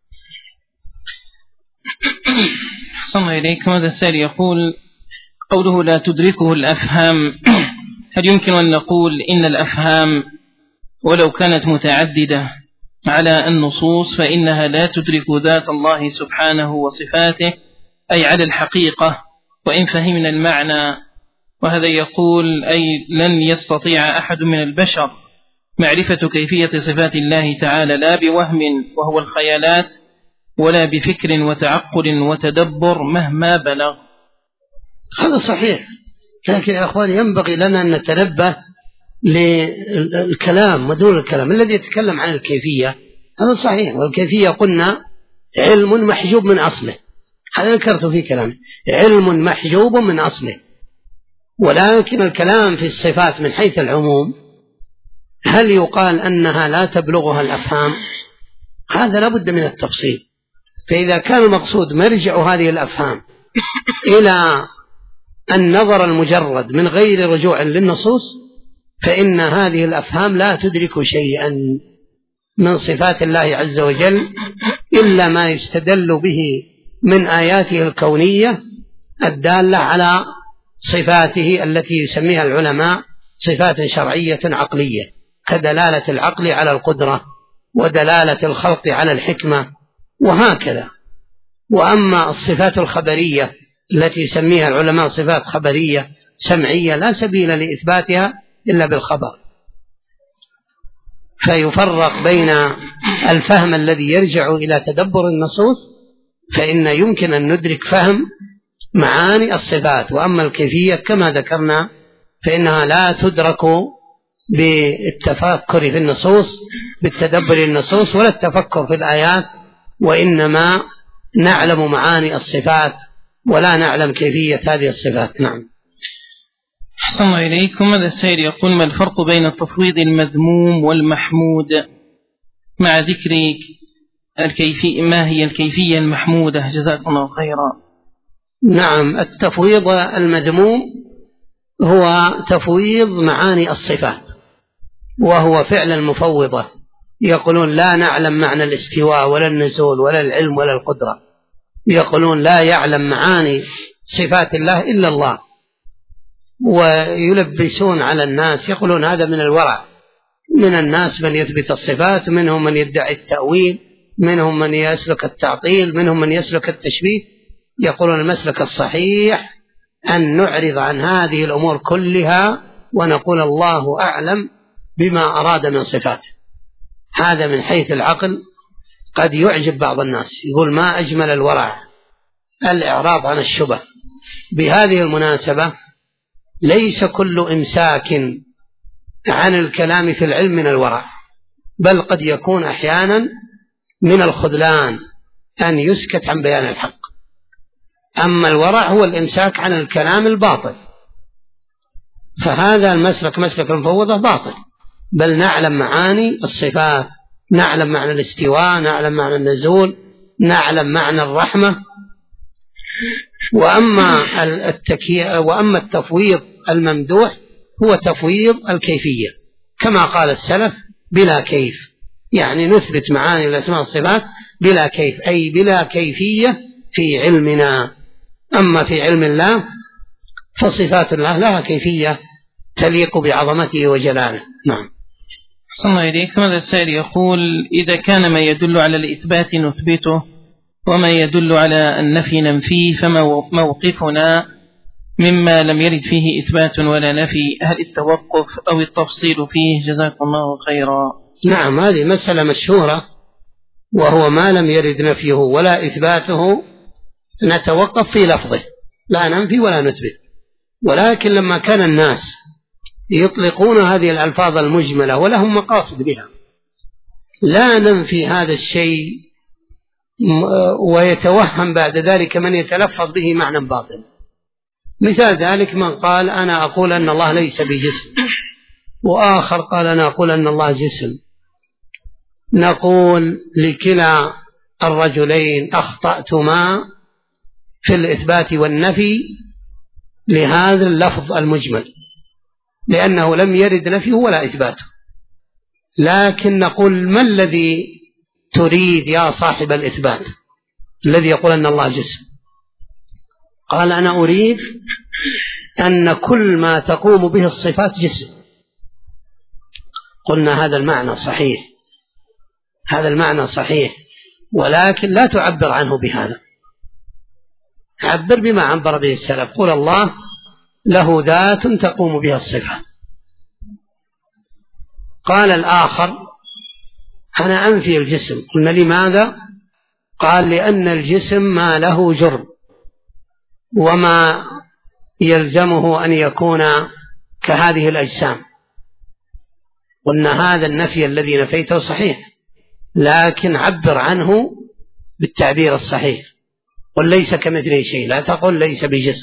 أحسن إليكم. هذا السائل يقول قوله لا تدركه الأفهام، هل يمكن أن نقول إن الأفهام ولو كانت متعددة على النصوص فإنها لا تدرك ذات الله سبحانه وصفاته أي على الحقيقة وإن فهمنا المعنى؟ وهذا يقول أي لن يستطيع أحد من البشر معرفة كيفية صفات الله تعالى لا بوهم وهو الخيالات ولا بفكر وتعقل وتدبر مهما بلغ. هذا صحيح، لكن يا أخواني ينبغي لنا أن نتنبه للكلام ودون الكلام الذي يتكلم عن الكيفية. هذا صحيح، والكيفية قلنا علم محجوب من أصله، هذا ذكرت في كلامي، علم محجوب من أصله. ولكن الكلام في الصفات من حيث العموم هل يقال أنها لا تبلغها الأفهام؟ هذا لابد من التفصيل. فإذا كان المقصود مرجع هذه الأفهام إلى النظر المجرد من غير رجوع للنصوص فإن هذه الأفهام لا تدرك شيئا من صفات الله عز وجل إلا ما يستدل به من آياته الكونية الدالة على صفاته التي يسميها العلماء صفات شرعية عقلية، كدلالة العقل على القدرة ودلالة الخلق على الحكمة وهكذا. وأما الصفات الخبرية التي يسميها العلماء صفات خبرية سمعية لا سبيل لإثباتها إلا بالخبر. فيفرق بين الفهم الذي يرجع إلى تدبر النصوص، فإن يمكن أن ندرك فهم معاني الصفات، وأما الكيفية كما ذكرنا فإنها لا تدرك بالتفكر في النصوص بالتدبر النصوص ولا التفكر في الآيات، وإنما نعلم معاني الصفات ولا نعلم كيفية هذه الصفات. نعم. أحسن إليكم. هذا السائل يقول: ما الفرق بين التفويض المذموم والمحمود مع ذكر ما هي الكيفية المحمودة؟ جزاكم الله خيرا. نعم، التفويض المذموم هو تفويض معاني الصفات، وهو فعل المفوضة، يقولون لا نعلم معنى الاستواء ولا النزول ولا العلم ولا القدرة، يقولون لا يعلم معاني صفات الله إلا الله، ويلبسون على الناس، يقولون هذا من الورع. من الناس من يثبت الصفات، منهم من يدعي التأويل، منهم من يسلك التعطيل، منهم من يسلك التشبيه. يقولون المسلك الصحيح أن نعرض عن هذه الأمور كلها ونقول الله أعلم بما أراد من صفاته. هذا من حيث العقل قد يعجب بعض الناس، يقول ما أجمل الورع، الإعراض عن الشبه. بهذه المناسبة ليس كل إمساك عن الكلام في العلم من الورع، بل قد يكون أحيانا من الخذلان أن يسكت عن بيان الحق. أما الورع هو الإمساك عن الكلام الباطل، فهذا المسلك مسلك المفوضة باطل، بل نعلم معاني الصفات، نعلم معنى الاستواء، نعلم معنى النزول، نعلم معنى الرحمة. وأما التفويض الممدوح هو تفويض الكيفية، كما قال السلف بلا كيف، يعني نثبت معاني الأسماء والصفات بلا كيف، أي بلا كيفية في علمنا. أما في علم الله فصفات الله لها كيفية تليق بعظمته وجلاله. نعم. صلى الله عليه وسلم. هذا السائل يقول: إذا كان ما يدل على الإثبات نثبته وما يدل على النفي ننفيه، فما موقفنا مما لم يرد فيه إثبات ولا نفي؟ هل التوقف أو التفصيل فيه؟ جزاكم الله خيرا. نعم، هذه مسألة مشهورة، وهو ما لم يرد نفيه ولا إثباته نتوقف في لفظه، لا ننفي ولا نثبت. ولكن لما كان الناس يطلقون هذه الألفاظ المجملة ولهم مقاصد بها، لا ننفي هذا الشيء ويتوهم بعد ذلك من يتلفظ به معنى باطل. مثال ذلك من قال أنا أقول أن الله ليس بجسم، وآخر قال أنا أقول أن الله جسم، نقول لكلا الرجلين أخطأتما في الإثبات والنفي لهذا اللفظ المجمل، لأنه لم يرد نفيه ولا إثباته. لكن نقول ما الذي تريد يا صاحب الإثبات الذي يقول أن الله جسم؟ قال أنا أريد أن كل ما تقوم به الصفات جسم. قلنا هذا المعنى صحيح، هذا المعنى صحيح، ولكن لا تعبر عنه بهذا، عبر بما عبر به السلف، قل الله له ذات تقوم بها الصفات. قال الآخر أنا أنفي الجسم. قلنا لماذا؟ قال لأن الجسم ما له جرم وما يلزمه أن يكون كهذه الأجسام. قلنا هذا النفي الذي نفيته صحيح، لكن عبر عنه بالتعبير الصحيح، قل ليس كمثله شيء، لا تقل ليس بجسم.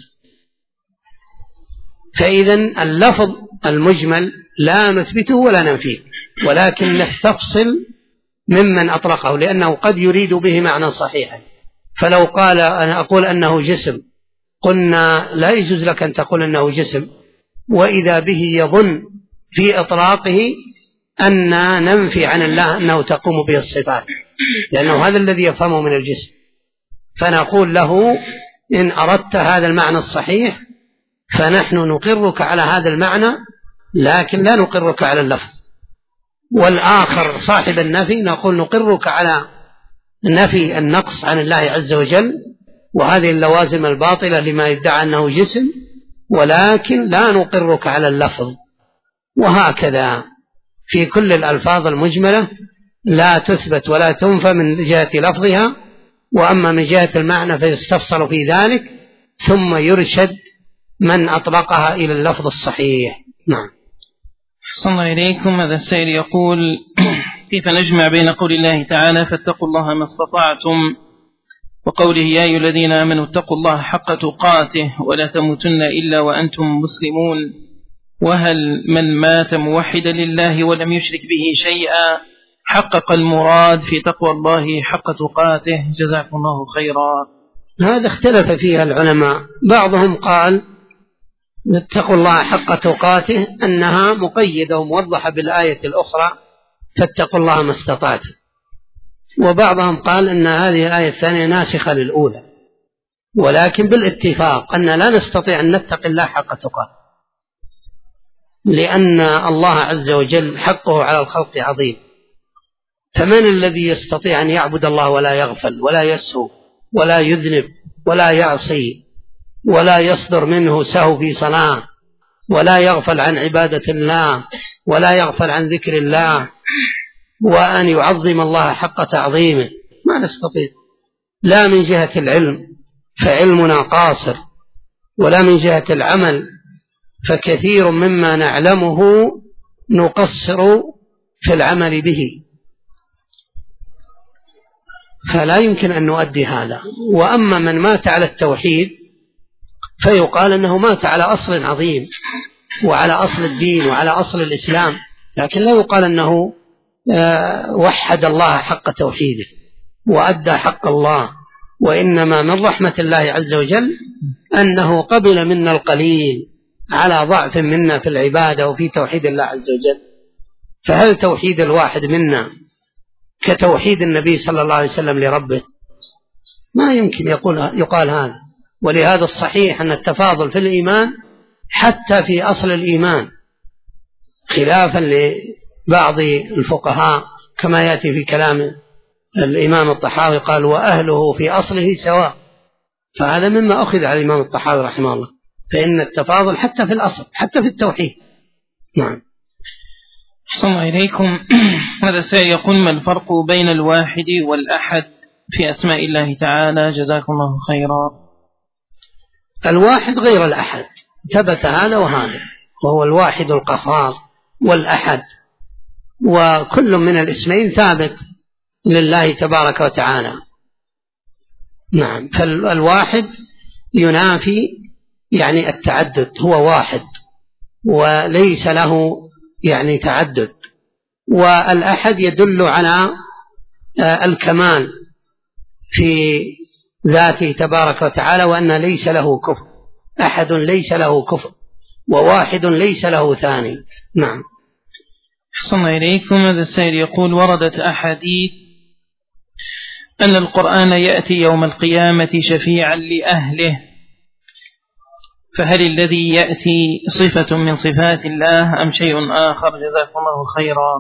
فإذن اللفظ المجمل لا نثبته ولا ننفيه، ولكن نستفصل ممن أطلقه، لأنه قد يريد به معنى صحيحا. فلو قال أنا أقول أنه جسم، قلنا لا يجوز لك أن تقول أنه جسم، وإذا به يظن في إطلاقه أن ننفي عن الله أنه تقوم به الصفات، لأنه هذا الذي يفهمه من الجسم. فنقول له إن أردت هذا المعنى الصحيح فنحن نقرك على هذا المعنى، لكن لا نقرك على اللفظ. والآخر صاحب النفي نقول نقرك على نفي النقص عن الله عز وجل وهذه اللوازم الباطلة لما يدعى أنه جسم، ولكن لا نقرك على اللفظ. وهكذا في كل الألفاظ المجملة لا تثبت ولا تنفى من جهة لفظها، وأما من جهة المعنى فيستفصل في ذلك ثم يرشد من أطلقها إلى اللفظ الصحيح. نعم. أحسن الله إليكم. هذا السائل يقول: كيف نجمع بين قول الله تعالى فاتقوا الله ما استطعتم وقوله يا أيها الذين آمنوا اتقوا الله حق تقاته ولا تموتن إلا وأنتم مسلمون؟ وهل من مات موحدا لله ولم يشرك به شيئا حقق المراد في تقوى الله حق تقاته؟ جزاكم الله خيرا. هذا اختلف فيها العلماء، بعضهم قال اتقوا الله حق تقاته أنها مقيدة وموضحة بالآية الأخرى فاتقوا الله ما استطعتم، وبعضهم قال أن هذه الآية الثانية ناسخة للأولى، ولكن بالاتفاق أن لا نستطيع أن نتقي الله حق تقاته، لأن الله عز وجل حقه على الخلق عظيم. فمن الذي يستطيع أن يعبد الله ولا يغفل ولا يسهو ولا يذنب ولا يعصي ولا يصدر منه سهو في صلاة ولا يغفل عن عبادة الله ولا يغفل عن ذكر الله وأن يعظم الله حق تعظيمه؟ ما نستطيع، لا من جهة العلم فعلمنا قاصر، ولا من جهة العمل فكثير مما نعلمه نقصر في العمل به، فلا يمكن أن نؤدي هذا. وأما من مات على التوحيد فيقال أنه مات على أصل عظيم وعلى أصل الدين وعلى أصل الإسلام، لكن لا يقال أنه وحد الله حق توحيده وأدى حق الله، وإنما من رحمة الله عز وجل أنه قبل منا القليل على ضعف منا في العبادة وفي توحيد الله عز وجل. فهل توحيد الواحد منا كتوحيد النبي صلى الله عليه وسلم لربه؟ ما يمكن يقال هذا. ولهذا الصحيح أن التفاضل في الإيمان حتى في أصل الإيمان، خلافا لبعض الفقهاء كما يأتي في كلام الإمام الطحاوي قال وأهله في أصله سواء، فهذا مما أخذ على الإمام الطحاوي رحمه الله، فإن التفاضل حتى في الأصل حتى في التوحيد. نعم. أحسن الله إليكم. هذا السائل يقول: ما الفرق بين الواحد والأحد في أسماء الله تعالى؟ جزاكم الله خيرا. الواحد غير الأحد، ثبت هذا وهذا، وهو الواحد القهار والأحد، وكل من الاسمين ثابت لله تبارك وتعالى. نعم. فالواحد ينافي يعني التعدد، هو واحد وليس له يعني تعدد، والأحد يدل على الكمال في ذاته تبارك وتعالى، وأن ليس له كفر، أحد ليس له كفر وواحد ليس له ثاني. نعم. أحسن إليكم. هذا السائل يقول: وردت أحاديث أن القرآن يأتي يوم القيامة شفيعا لأهله، فهل الذي يأتي صفة من صفات الله أم شيء آخر؟ جزاكم الله خيرا.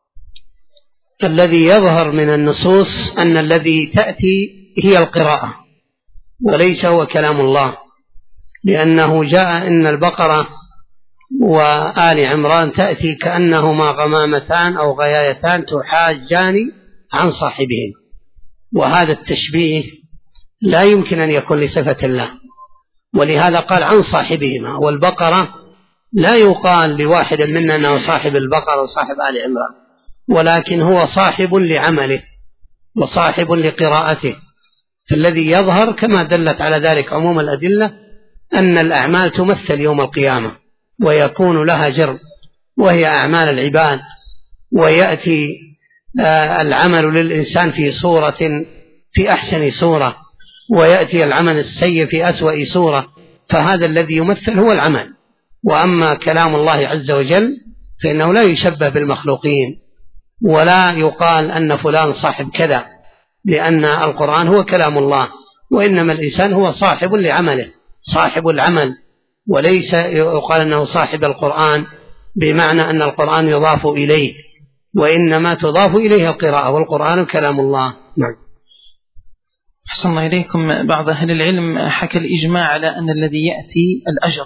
الذي يظهر من النصوص أن الذي تأتي هي القراءة وليس هو كلام الله، لأنه جاء إن البقرة وآل عمران تأتي كأنهما غمامتان أو غيايتان تحاجان عن صاحبهم، وهذا التشبيه لا يمكن أن يكون لصفة الله، ولهذا قال عن صاحبهما. والبقرة لا يقال لواحد منا أنه صاحب البقرة وصاحب آل عمران، ولكن هو صاحب لعمله وصاحب لقراءته. فالذي يظهر كما دلت على ذلك عموم الأدلة أن الأعمال تمثل يوم القيامة ويكون لها جر، وهي أعمال العباد، ويأتي العمل للإنسان في صورة في أحسن صورة، ويأتي العمل السيء في أسوأ صورة، فهذا الذي يمثل هو العمل. وأما كلام الله عز وجل فإنه لا يشبه بالمخلوقين، ولا يقال أن فلان صاحب كذا، لأن القرآن هو كلام الله، وإنما الإنسان هو صاحب لعمله، صاحب العمل، وليس يقال أنه صاحب القرآن بمعنى أن القرآن يضاف إليه، وإنما تضاف إليها القراءة، والقرآن كلام الله. نعم. أحسن الله إليكم. بعض أهل العلم حكى الإجماع على أن الذي يأتي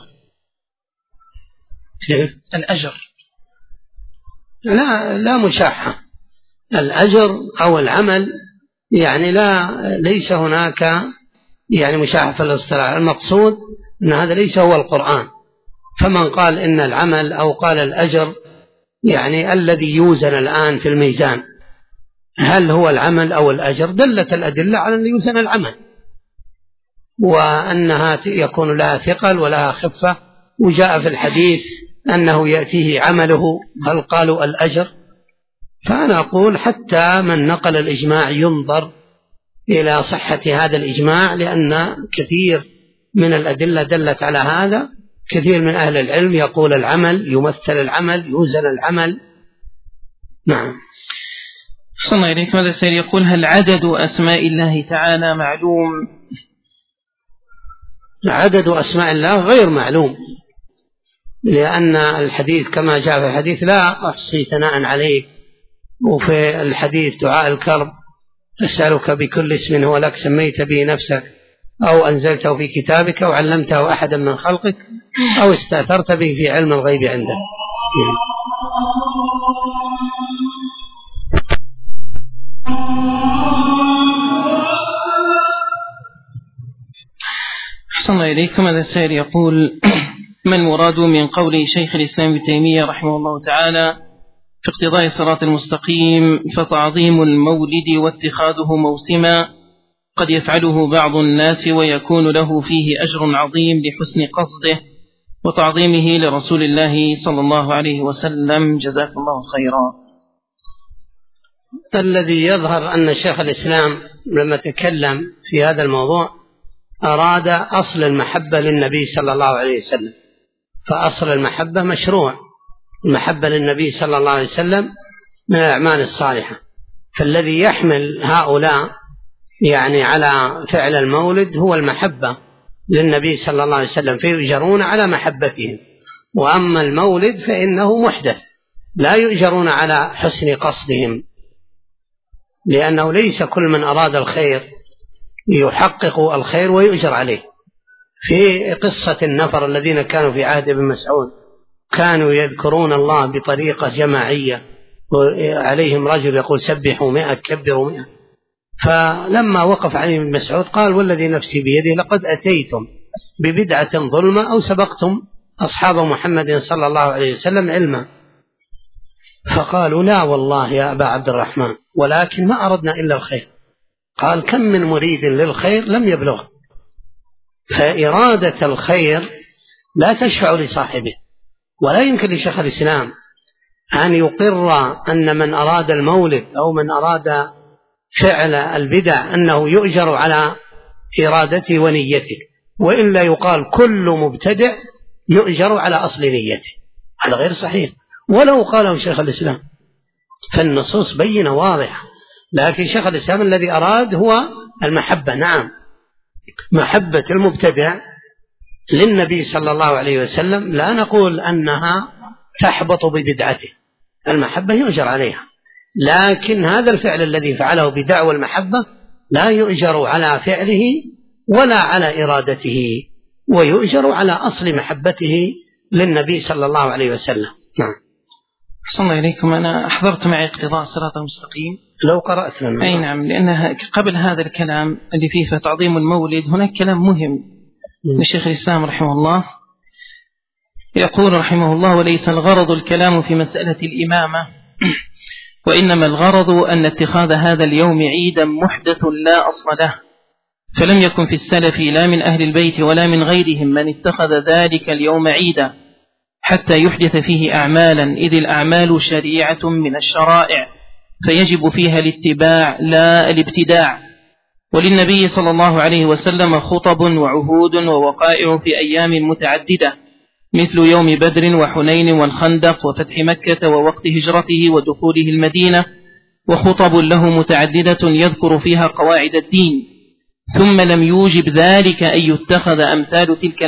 الأجر لا مشاحة. الأجر أو العمل يعني ليس هناك يعني مشاحة في الاصطلاح. المقصود أن هذا ليس هو القرآن. فمن قال إن العمل أو قال الأجر يعني الذي يوزن الآن في الميزان هل هو العمل أو الأجر، دلت الأدلة على أن يوزن العمل وأنها يكون لها ثقل ولها خفة، وجاء في الحديث أنه يأتيه عمله، هل قالوا الأجر؟ فأنا أقول حتى من نقل الإجماع ينظر إلى صحة هذا الإجماع، لأن كثير من الأدلة دلت على هذا. كثير من أهل العلم يقول العمل يمثل العمل يوزن العمل. نعم. صلى إليك. ماذا سير يقول هل عدد أسماء الله تعالى معلوم؟ عدد أسماء الله غير معلوم، لأن الحديث كما جاء في الحديث لا أحصي ثناء عليك، وفي الحديث دعاء الكرب أسألك بكل اسم هو لك سميت به نفسك أو أنزلته في كتابك أو علمته أحدا من خلقك أو استأثرت به في علم الغيب عندك. أحسن الله إليكم. هذا السائل يقول ما المراد من قول شيخ الإسلام ابن تيمية رحمه الله تعالى في اقتضاء الصراط المستقيم فتعظيم المولد واتخاذه موسما قد يفعله بعض الناس ويكون له فيه أجر عظيم لحسن قصده وتعظيمه لرسول الله صلى الله عليه وسلم، جزاكم الله خيرا. الذي يظهر أن شيخ الإسلام لما تكلم في هذا الموضوع أراد أصل المحبة للنبي صلى الله عليه وسلم، فأصل المحبة مشروع، المحبة للنبي صلى الله عليه وسلم من الأعمال الصالحة. فالذي يحمل هؤلاء يعني على فعل المولد هو المحبة للنبي صلى الله عليه وسلم، فيؤجرون على محبتهم. وأما المولد فإنه محدث لا يؤجرون على حسن قصدهم، لأنه ليس كل من أراد الخير يحقق الخير ويؤجر عليه. في قصة النفر الذين كانوا في عهد ابن مسعود كانوا يذكرون الله بطريقة جماعية، وعليهم رجل يقول سبحوا 100 كبروا 100. فلما وقف عليهم ابن مسعود قال والذي نفسي بيده لقد أتيتم ببدعة ظلمة أو سبقتم أصحاب محمد صلى الله عليه وسلم علما. فقالوا لا والله يا أبا عبد الرحمن ولكن ما أردنا إلا الخير. قال كم من مريد للخير لم يبلغ. فإرادة الخير لا تشفع لصاحبه، ولا يمكن لشيخ الإسلام أن يقر أن من أراد المولد أو من أراد فعل البدع أنه يؤجر على إرادته ونيته، وإلا يقال كل مبتدع يؤجر على أصل نيته. هذا غير صحيح ولو قاله شيخ الإسلام، فالنصوص بينة واضحة. لكن شيخ الإسلام الذي أراد هو المحبة. نعم، محبة المبتدع للنبي صلى الله عليه وسلم لا نقول أنها تحبط ببدعته، المحبة يؤجر عليها، لكن هذا الفعل الذي فعله بدعوى المحبة لا يؤجر على فعله ولا على إرادته، ويؤجر على أصل محبته للنبي صلى الله عليه وسلم. نعم. أحسن الله إليكم. أنا أحضرت معي اقتضاء الصراط المستقيم لو قرأت لنا. أي نعم، لأنها قبل هذا الكلام اللي فيه تعظيم المولد هناك كلام مهم لشيخ الإسلام رحمه الله. يقول رحمه الله وليس الغرض الكلام في مسألة الإمامة، وإنما الغرض أن اتخاذ هذا اليوم عيدا محدث لا أصل له، فلم يكن في السلف لا من أهل البيت ولا من غيرهم من اتخذ ذلك اليوم عيدا حتى يحدث فيه أعمالا، إذ الأعمال شريعة من الشرائع فيجب فيها الاتباع لا الابتداع. وللنبي صلى الله عليه وسلم خطب وعهود ووقائع في أيام متعددة مثل يوم بدر وحنين والخندق وفتح مكة ووقت هجرته ودخوله المدينة، وخطب له متعددة يذكر فيها قواعد الدين. ثم لم يوجب ذلك أن يتخذ أمثال تلك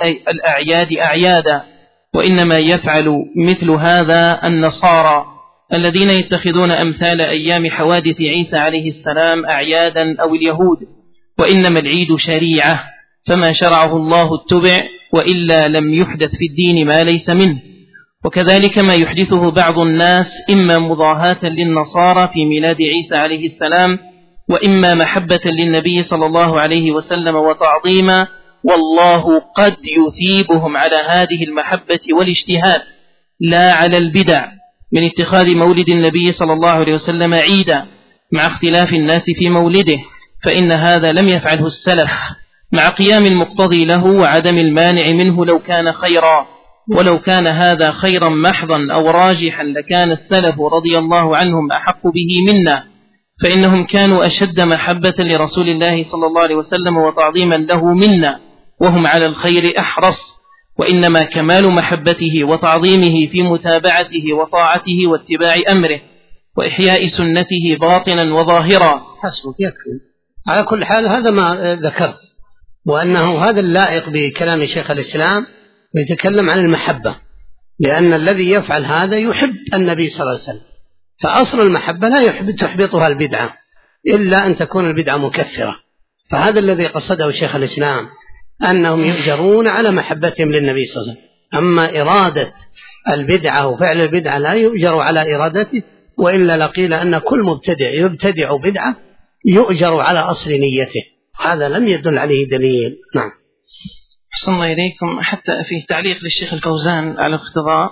الأعياد أعيادا، وإنما يفعل مثل هذا النصارى الذين يتخذون أمثال أيام حوادث عيسى عليه السلام أعيادا أو اليهود، وإنما العيد شريعة، فما شرعه الله اتبع، وإلا لم يحدث في الدين ما ليس منه. وكذلك ما يحدثه بعض الناس إما مضاهاة للنصارى في ميلاد عيسى عليه السلام، وإما محبة للنبي صلى الله عليه وسلم وتعظيما، والله قد يثيبهم على هذه المحبة والاجتهاد لا على البدع من اتخاذ مولد النبي صلى الله عليه وسلم عيدا، مع اختلاف الناس في مولده، فإن هذا لم يفعله السلف، مع قيام المقتضي له وعدم المانع منه لو كان خيرا. ولو كان هذا خيرا محضا أو راجحا لكان السلف رضي الله عنهم أحق به منا، فإنهم كانوا أشد محبة لرسول الله صلى الله عليه وسلم وتعظيما له منا، وهم على الخير أحرص، وإنما كمال محبته وتعظيمه في متابعته وطاعته واتباع أمره وإحياء سنته باطنا وظاهرا. حسبك يكفي. على كل حال هذا ما ذكرت، وأنه هذا اللائق بكلام شيخ الإسلام ويتكلم عن المحبة، لأن الذي يفعل هذا يحب النبي صلى الله عليه وسلم، فأصل المحبة لا تحبطها البدعة إلا أن تكون البدعة مكفرة. فهذا الذي قصده شيخ الإسلام، أنهم يؤجرون على محبتهم للنبي صلى الله عليه وسلم. أما إرادة البدعة وفعل البدعة لا يؤجر على إرادته، وإلا لقيل أن كل مبتدع يبتدع بدعة يؤجر على أصل نيته، هذا لم يدل عليه دليل. نعم. أحسن الله إليكم. حتى فيه تعليق للشيخ الفوزان على الاقتضاء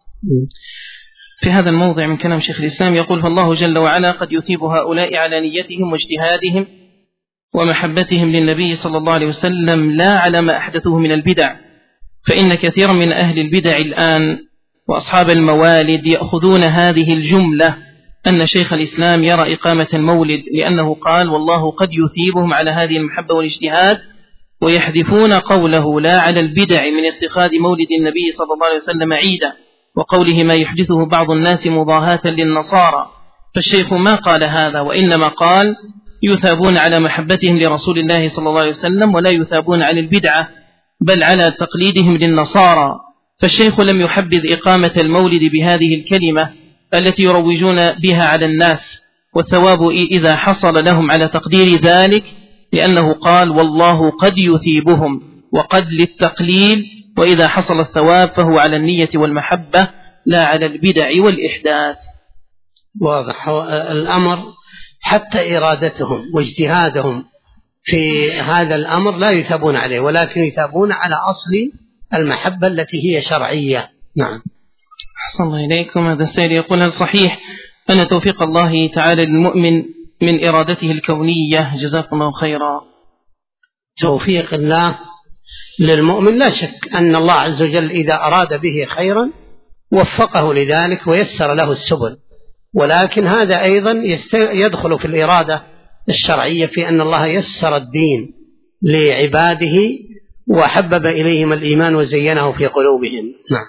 في هذا الموضع من كلام شيخ الإسلام، يقول: فالله جل وعلا قد يثيب هؤلاء على نيتهم واجتهادهم ومحبتهم للنبي صلى الله عليه وسلم لا على ما أحدثوه من البدع، فإن كثيرا من أهل البدع الآن وأصحاب الموالد يأخذون هذه الجملة أن شيخ الإسلام يرى إقامة المولد، لأنه قال: والله قد يثيبهم على هذه المحبة والاجتهاد، ويحذفون قوله لا على البدع من اتخاذ مولد النبي صلى الله عليه وسلم عيدا، وقوله ما يحدثه بعض الناس مضاهاة للنصارى. فالشيخ ما قال هذا، وإنما قال يثابون على محبتهم لرسول الله صلى الله عليه وسلم، ولا يثابون على البدعة بل على تقليدهم للنصارى. فالشيخ لم يحبذ إقامة المولد بهذه الكلمة التي يروجون بها على الناس، والثواب إذا حصل لهم على تقدير ذلك، لأنه قال والله قد يثيبهم، وقد للتقليل، وإذا حصل الثواب فهو على النية والمحبة لا على البدع والإحداث. واضح الأمر، حتى إرادتهم واجتهادهم في هذا الأمر لا يثابون عليه، ولكن يثابون على أصل المحبة التي هي شرعية. نعم. أحسن الله إليكم. هذا السائل يقول: هل صحيح أن توفيق الله تعالى للمؤمن من إرادته الكونية؟ جزاكم الله خيرا. توفيق الله للمؤمن لا شك أن الله عز وجل إذا أراد به خيرا وفقه لذلك ويسر له السبل، ولكن هذا أيضا يدخل في الإرادة الشرعية في أن الله يسر الدين لعباده وحبب إليهم الإيمان وزينه في قلوبهم. نعم.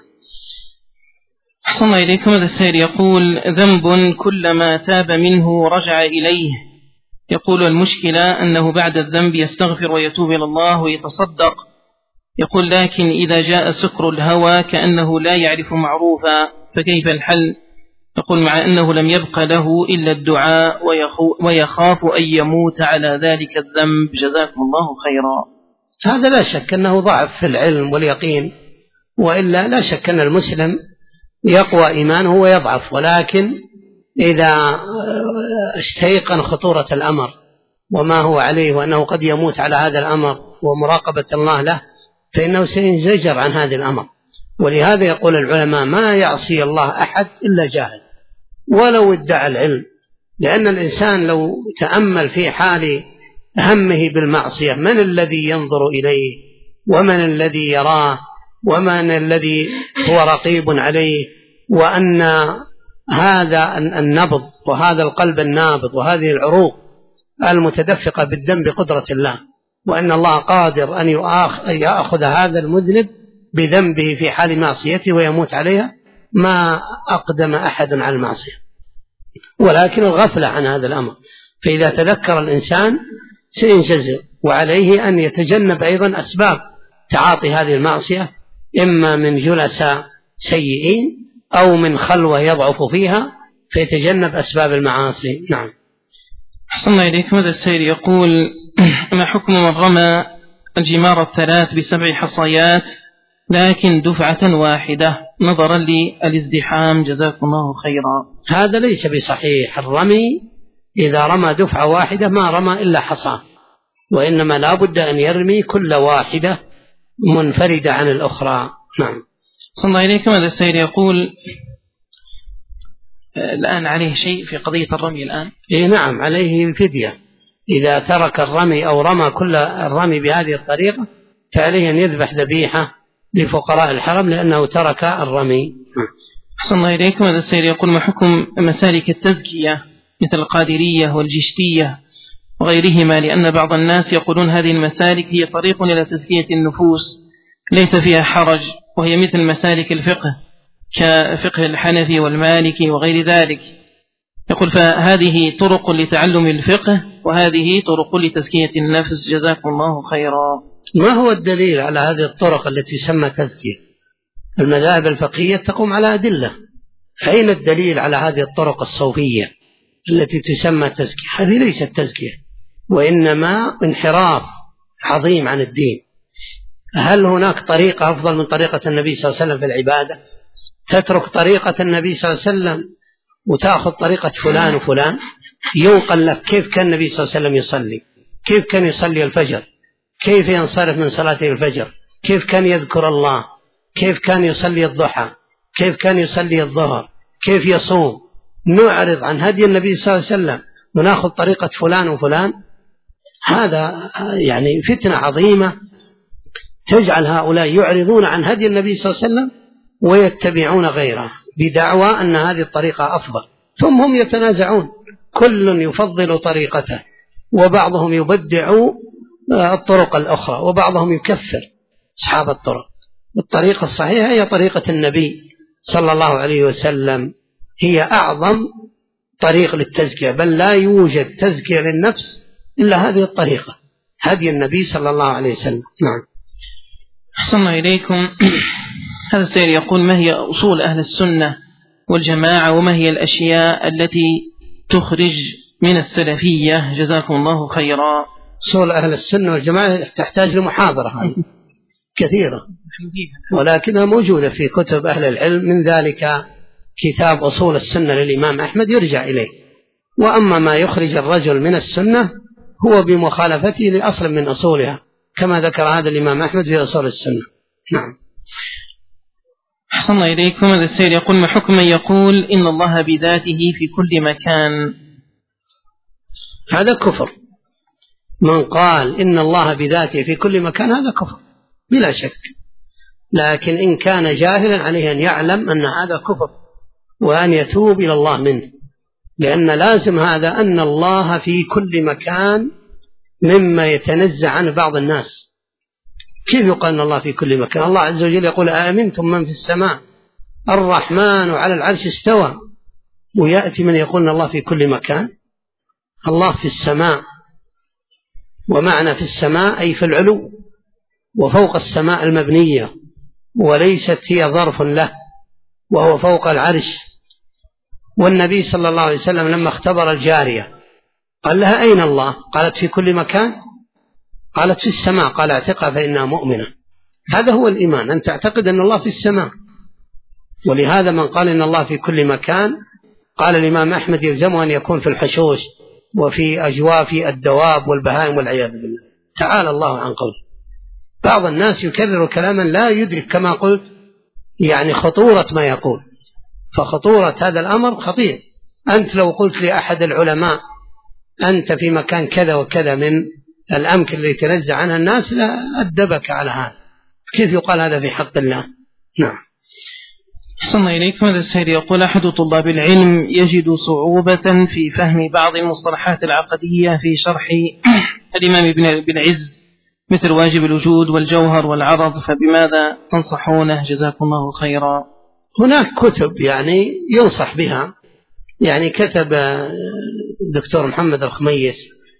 أحسن الله إليكم. هذا السائل يقول: ذنب كلما تاب منه رجع إليه. يقول: المشكلة أنه بعد الذنب يستغفر ويتوب إلى الله ويتصدق. يقول: لكن إذا جاء سكر الهوى كأنه لا يعرف معروفا، فكيف الحل؟ يقول: مع أنه لم يبق له إلا الدعاء ويخاف أن يموت على ذلك الذنب. جزاكم الله خيرا. هذا لا شك أنه ضعف في العلم واليقين، وإلا لا شك أن المسلم يقوى إيمانه ويضعف، ولكن إذا استيقن خطورة الأمر وما هو عليه وأنه قد يموت على هذا الأمر ومراقبة الله له، فإنه سينزجر عن هذا الأمر. ولهذا يقول العلماء: ما يعصي الله أحد إلا جاهل ولو ادعى العلم، لأن الإنسان لو تأمل في حال همه بالمعصية من الذي ينظر إليه ومن الذي يراه ومن الذي هو رقيب عليه، وأن هذا النبض وهذا القلب النابض وهذه العروق المتدفقة بالدم بقدرة الله، وأن الله قادر أن يأخذ هذا المذنب بذنبه في حال معصيته ويموت عليها، ما أقدم أحد على المعصية، ولكن الغفلة عن هذا الأمر. فإذا تذكر الإنسان سينجزر، وعليه أن يتجنب أيضا أسباب تعاطي هذه المعصية، إما من جلساء سيئين أو من خلوة يضعف فيها فيتجنب أسباب المعاصي. نعم. أحسن إليك. هذا السائل يقول: ما حكم من رمى الجمار الثلاث ب7 حصيات لكن دفعة واحدة نظرا للازدحام؟ جزاكم الله خيرا. هذا ليس بصحيح. الرمي إذا رمى دفعة واحدة ما رمى إلا حصى، وإنما لا بد أن يرمي كل واحدة منفردة عن الأخرى. نعم. صلى الله عليكم. هذا السائل يقول: الآن عليه شيء في قضية الرمي الآن؟ نعم، عليه فدية. إذا ترك الرمي أو رمى كل الرمي بهذه الطريقة فعليه أن يذبح ذبيحة لفقراء الحرم لأنه ترك الرمي. أحسن الله إليكم. هذا السائل يقول: ما حكم مسالك التزكية مثل القادرية والجشتية وغيرهما، لأن بعض الناس يقولون هذه المسالك هي طريق إلى تزكية النفوس ليس فيها حرج، وهي مثل مسالك الفقه كفقه الحنفي والمالكي وغير ذلك. يقول: فهذه طرق لتعلم الفقه وهذه طرق لتزكية النفس. جزاكم الله خيرا. ما هو الدليل على هذه الطرق التي تسمى تزكية؟ المذاهب الفقهية تقوم على أدلة. أين الدليل على هذه الطرق الصوفية التي تسمى تزكية؟ هذه ليست تزكية، وإنما انحراف عظيم عن الدين. هل هناك طريقة أفضل من طريقة النبي صلى الله عليه وسلم في العبادة؟ تترك طريقة النبي صلى الله عليه وسلم وتأخذ طريقة فلان وفلان؟ ينقل لك كيف كان النبي صلى الله عليه وسلم يصلي، كيف كان يصلي الفجر، كيف ينصرف من صلاة الفجر، كيف كان يذكر الله، كيف كان يصلي الضحى، كيف كان يصلي الظهر، كيف يصوم. نعرض عن هدي النبي صلى الله عليه وسلم ونأخذ طريقة فلان وفلان. هذا يعني فتنة عظيمة تجعل هؤلاء يعرضون عن هدي النبي صلى الله عليه وسلم ويتبعون غيره بدعوى أن هذه الطريقة أفضل، ثم هم يتنازعون، كل يفضل طريقته، وبعضهم يبدع الطرق الأخرى، وبعضهم يكفر أصحاب الطرق. الطريقة الصحيحة هي طريقة النبي صلى الله عليه وسلم، هي أعظم طريق للتزكية، بل لا يوجد تزكية للنفس إلا هذه الطريقة، هدي النبي صلى الله عليه وسلم. نعم. أحسن إليكم. هذا السائل يقول: ما هي أصول أهل السنة والجماعة، وما هي الأشياء التي تخرج من السلفية؟ جزاكم الله خيرا. أصول أهل السنة والجماعة تحتاج لمحاضرة كثيرة، ولكنها موجودة في كتب أهل العلم، من ذلك كتاب أصول السنة للإمام أحمد يرجع إليه. وأما ما يخرج الرجل من السنة هو بمخالفته لأصل من أصولها، كما ذكر هذا الإمام أحمد في أصول السنة. نعم. أحسن الله إليكم. هذا السائل يقول: ما حكم من يقول إن الله بذاته في كل مكان؟ هذا كفر. من قال إن الله بذاته في كل مكان هذا كفر بلا شك، لكن إن كان جاهلا عليه أن يعلم أن هذا كفر وأن يتوب إلى الله منه، لأن لازم هذا أن الله في كل مكان مما يتنزع عنه بعض الناس. كيف يقال أن الله في كل مكان؟ الله عز وجل يقول: آمنتم من في السماء الرحمن على العرش استوى، ويأتي من يقول أن الله في كل مكان. الله في السماء، ومعنى في السماء أي في العلو، وفوق السماء المبنية، وليست هي ظرف له، وهو فوق العرش. والنبي صلى الله عليه وسلم لما اختبر الجارية قال لها: أين الله؟ قالت: في كل مكان. قالت: في السماء. قال: اعتقها فإنها مؤمنة. هذا هو الإيمان، أن تعتقد أن الله في السماء. ولهذا من قال إن الله في كل مكان، قال الإمام أحمد: يلزمه أن يكون في الحشوش وفي أجواف الدواب والبهائم والعياذ بالله. تعالى الله عن قول. بعض الناس يكرر كلاما لا يدرك كما قلت يعني خطورة ما يقول، فخطورة هذا الأمر خطير. أنت لو قلت لأحد العلماء أنت في مكان كذا وكذا من الأمكنة اللي يتنزع عنها الناس لا أدبك على هذا، كيف يقال هذا في حق الله؟ نعم. أحسن إليكم. هذا السائل يقول: أحد طلاب العلم يجد صعوبة في فهم بعض المصطلحات العقدية في شرح الإمام ابن عز، مثل واجب الوجود والجوهر والعرض، فبماذا تنصحونه؟ جزاكم الله خيرا. هناك كتب يعني ينصح بها، يعني كتب الدكتور محمد الخميس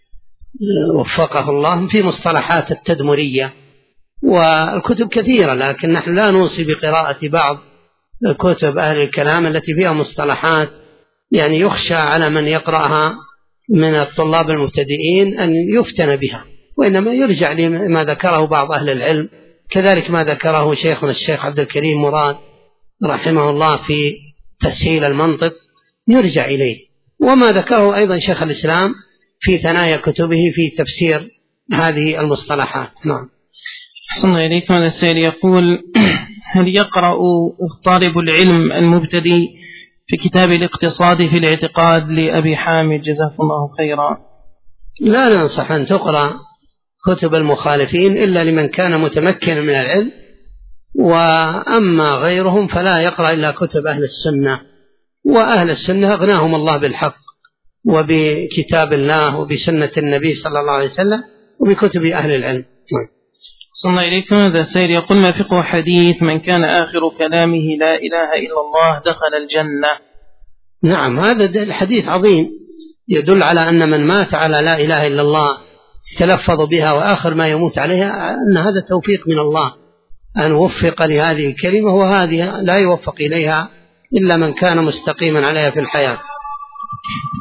وفقه الله في مصطلحات التدمرية، والكتب كثيرة، لكن نحن لا نوصي بقراءة بعض كتب أهل الكلام التي فيها مصطلحات يعني يخشى على من يقرأها من الطلاب المبتدئين أن يفتن بها، وإنما يرجع لما ذكره بعض أهل العلم، كذلك ما ذكره شيخنا الشيخ عبد الكريم مراد رحمه الله في تسهيل المنطق يرجع إليه، وما ذكره أيضا شيخ الإسلام في ثنايا كتبه في تفسير هذه المصطلحات. نعم. أحسن إليكم. هذا السائل يقول: هل يقرأ طالب العلم المبتدئ في كتاب الاقتصاد في الاعتقاد لأبي حامد جزاكم الله خيرا؟ لا ننصح أن تقرأ كتب المخالفين إلا لمن كان متمكنا من العلم، وأما غيرهم فلا يقرأ إلا كتب أهل السنة، وأهل السنة أغناهم الله بالحق وبكتاب الله وبسنة النبي صلى الله عليه وسلم وبكتب أهل العلم. صلى إليكم. هذا السائل يقول: ما فقه حديث من كان آخر كلامه لا إله إلا الله دخل الجنة؟ نعم، هذا الحديث عظيم يدل على أن من مات على لا إله إلا الله تلفظ بها وآخر ما يموت عليها أن هذا توفيق من الله أن وفق لهذه الكلمة، وهذه لا يوفق إليها إلا من كان مستقيما عليها في الحياة.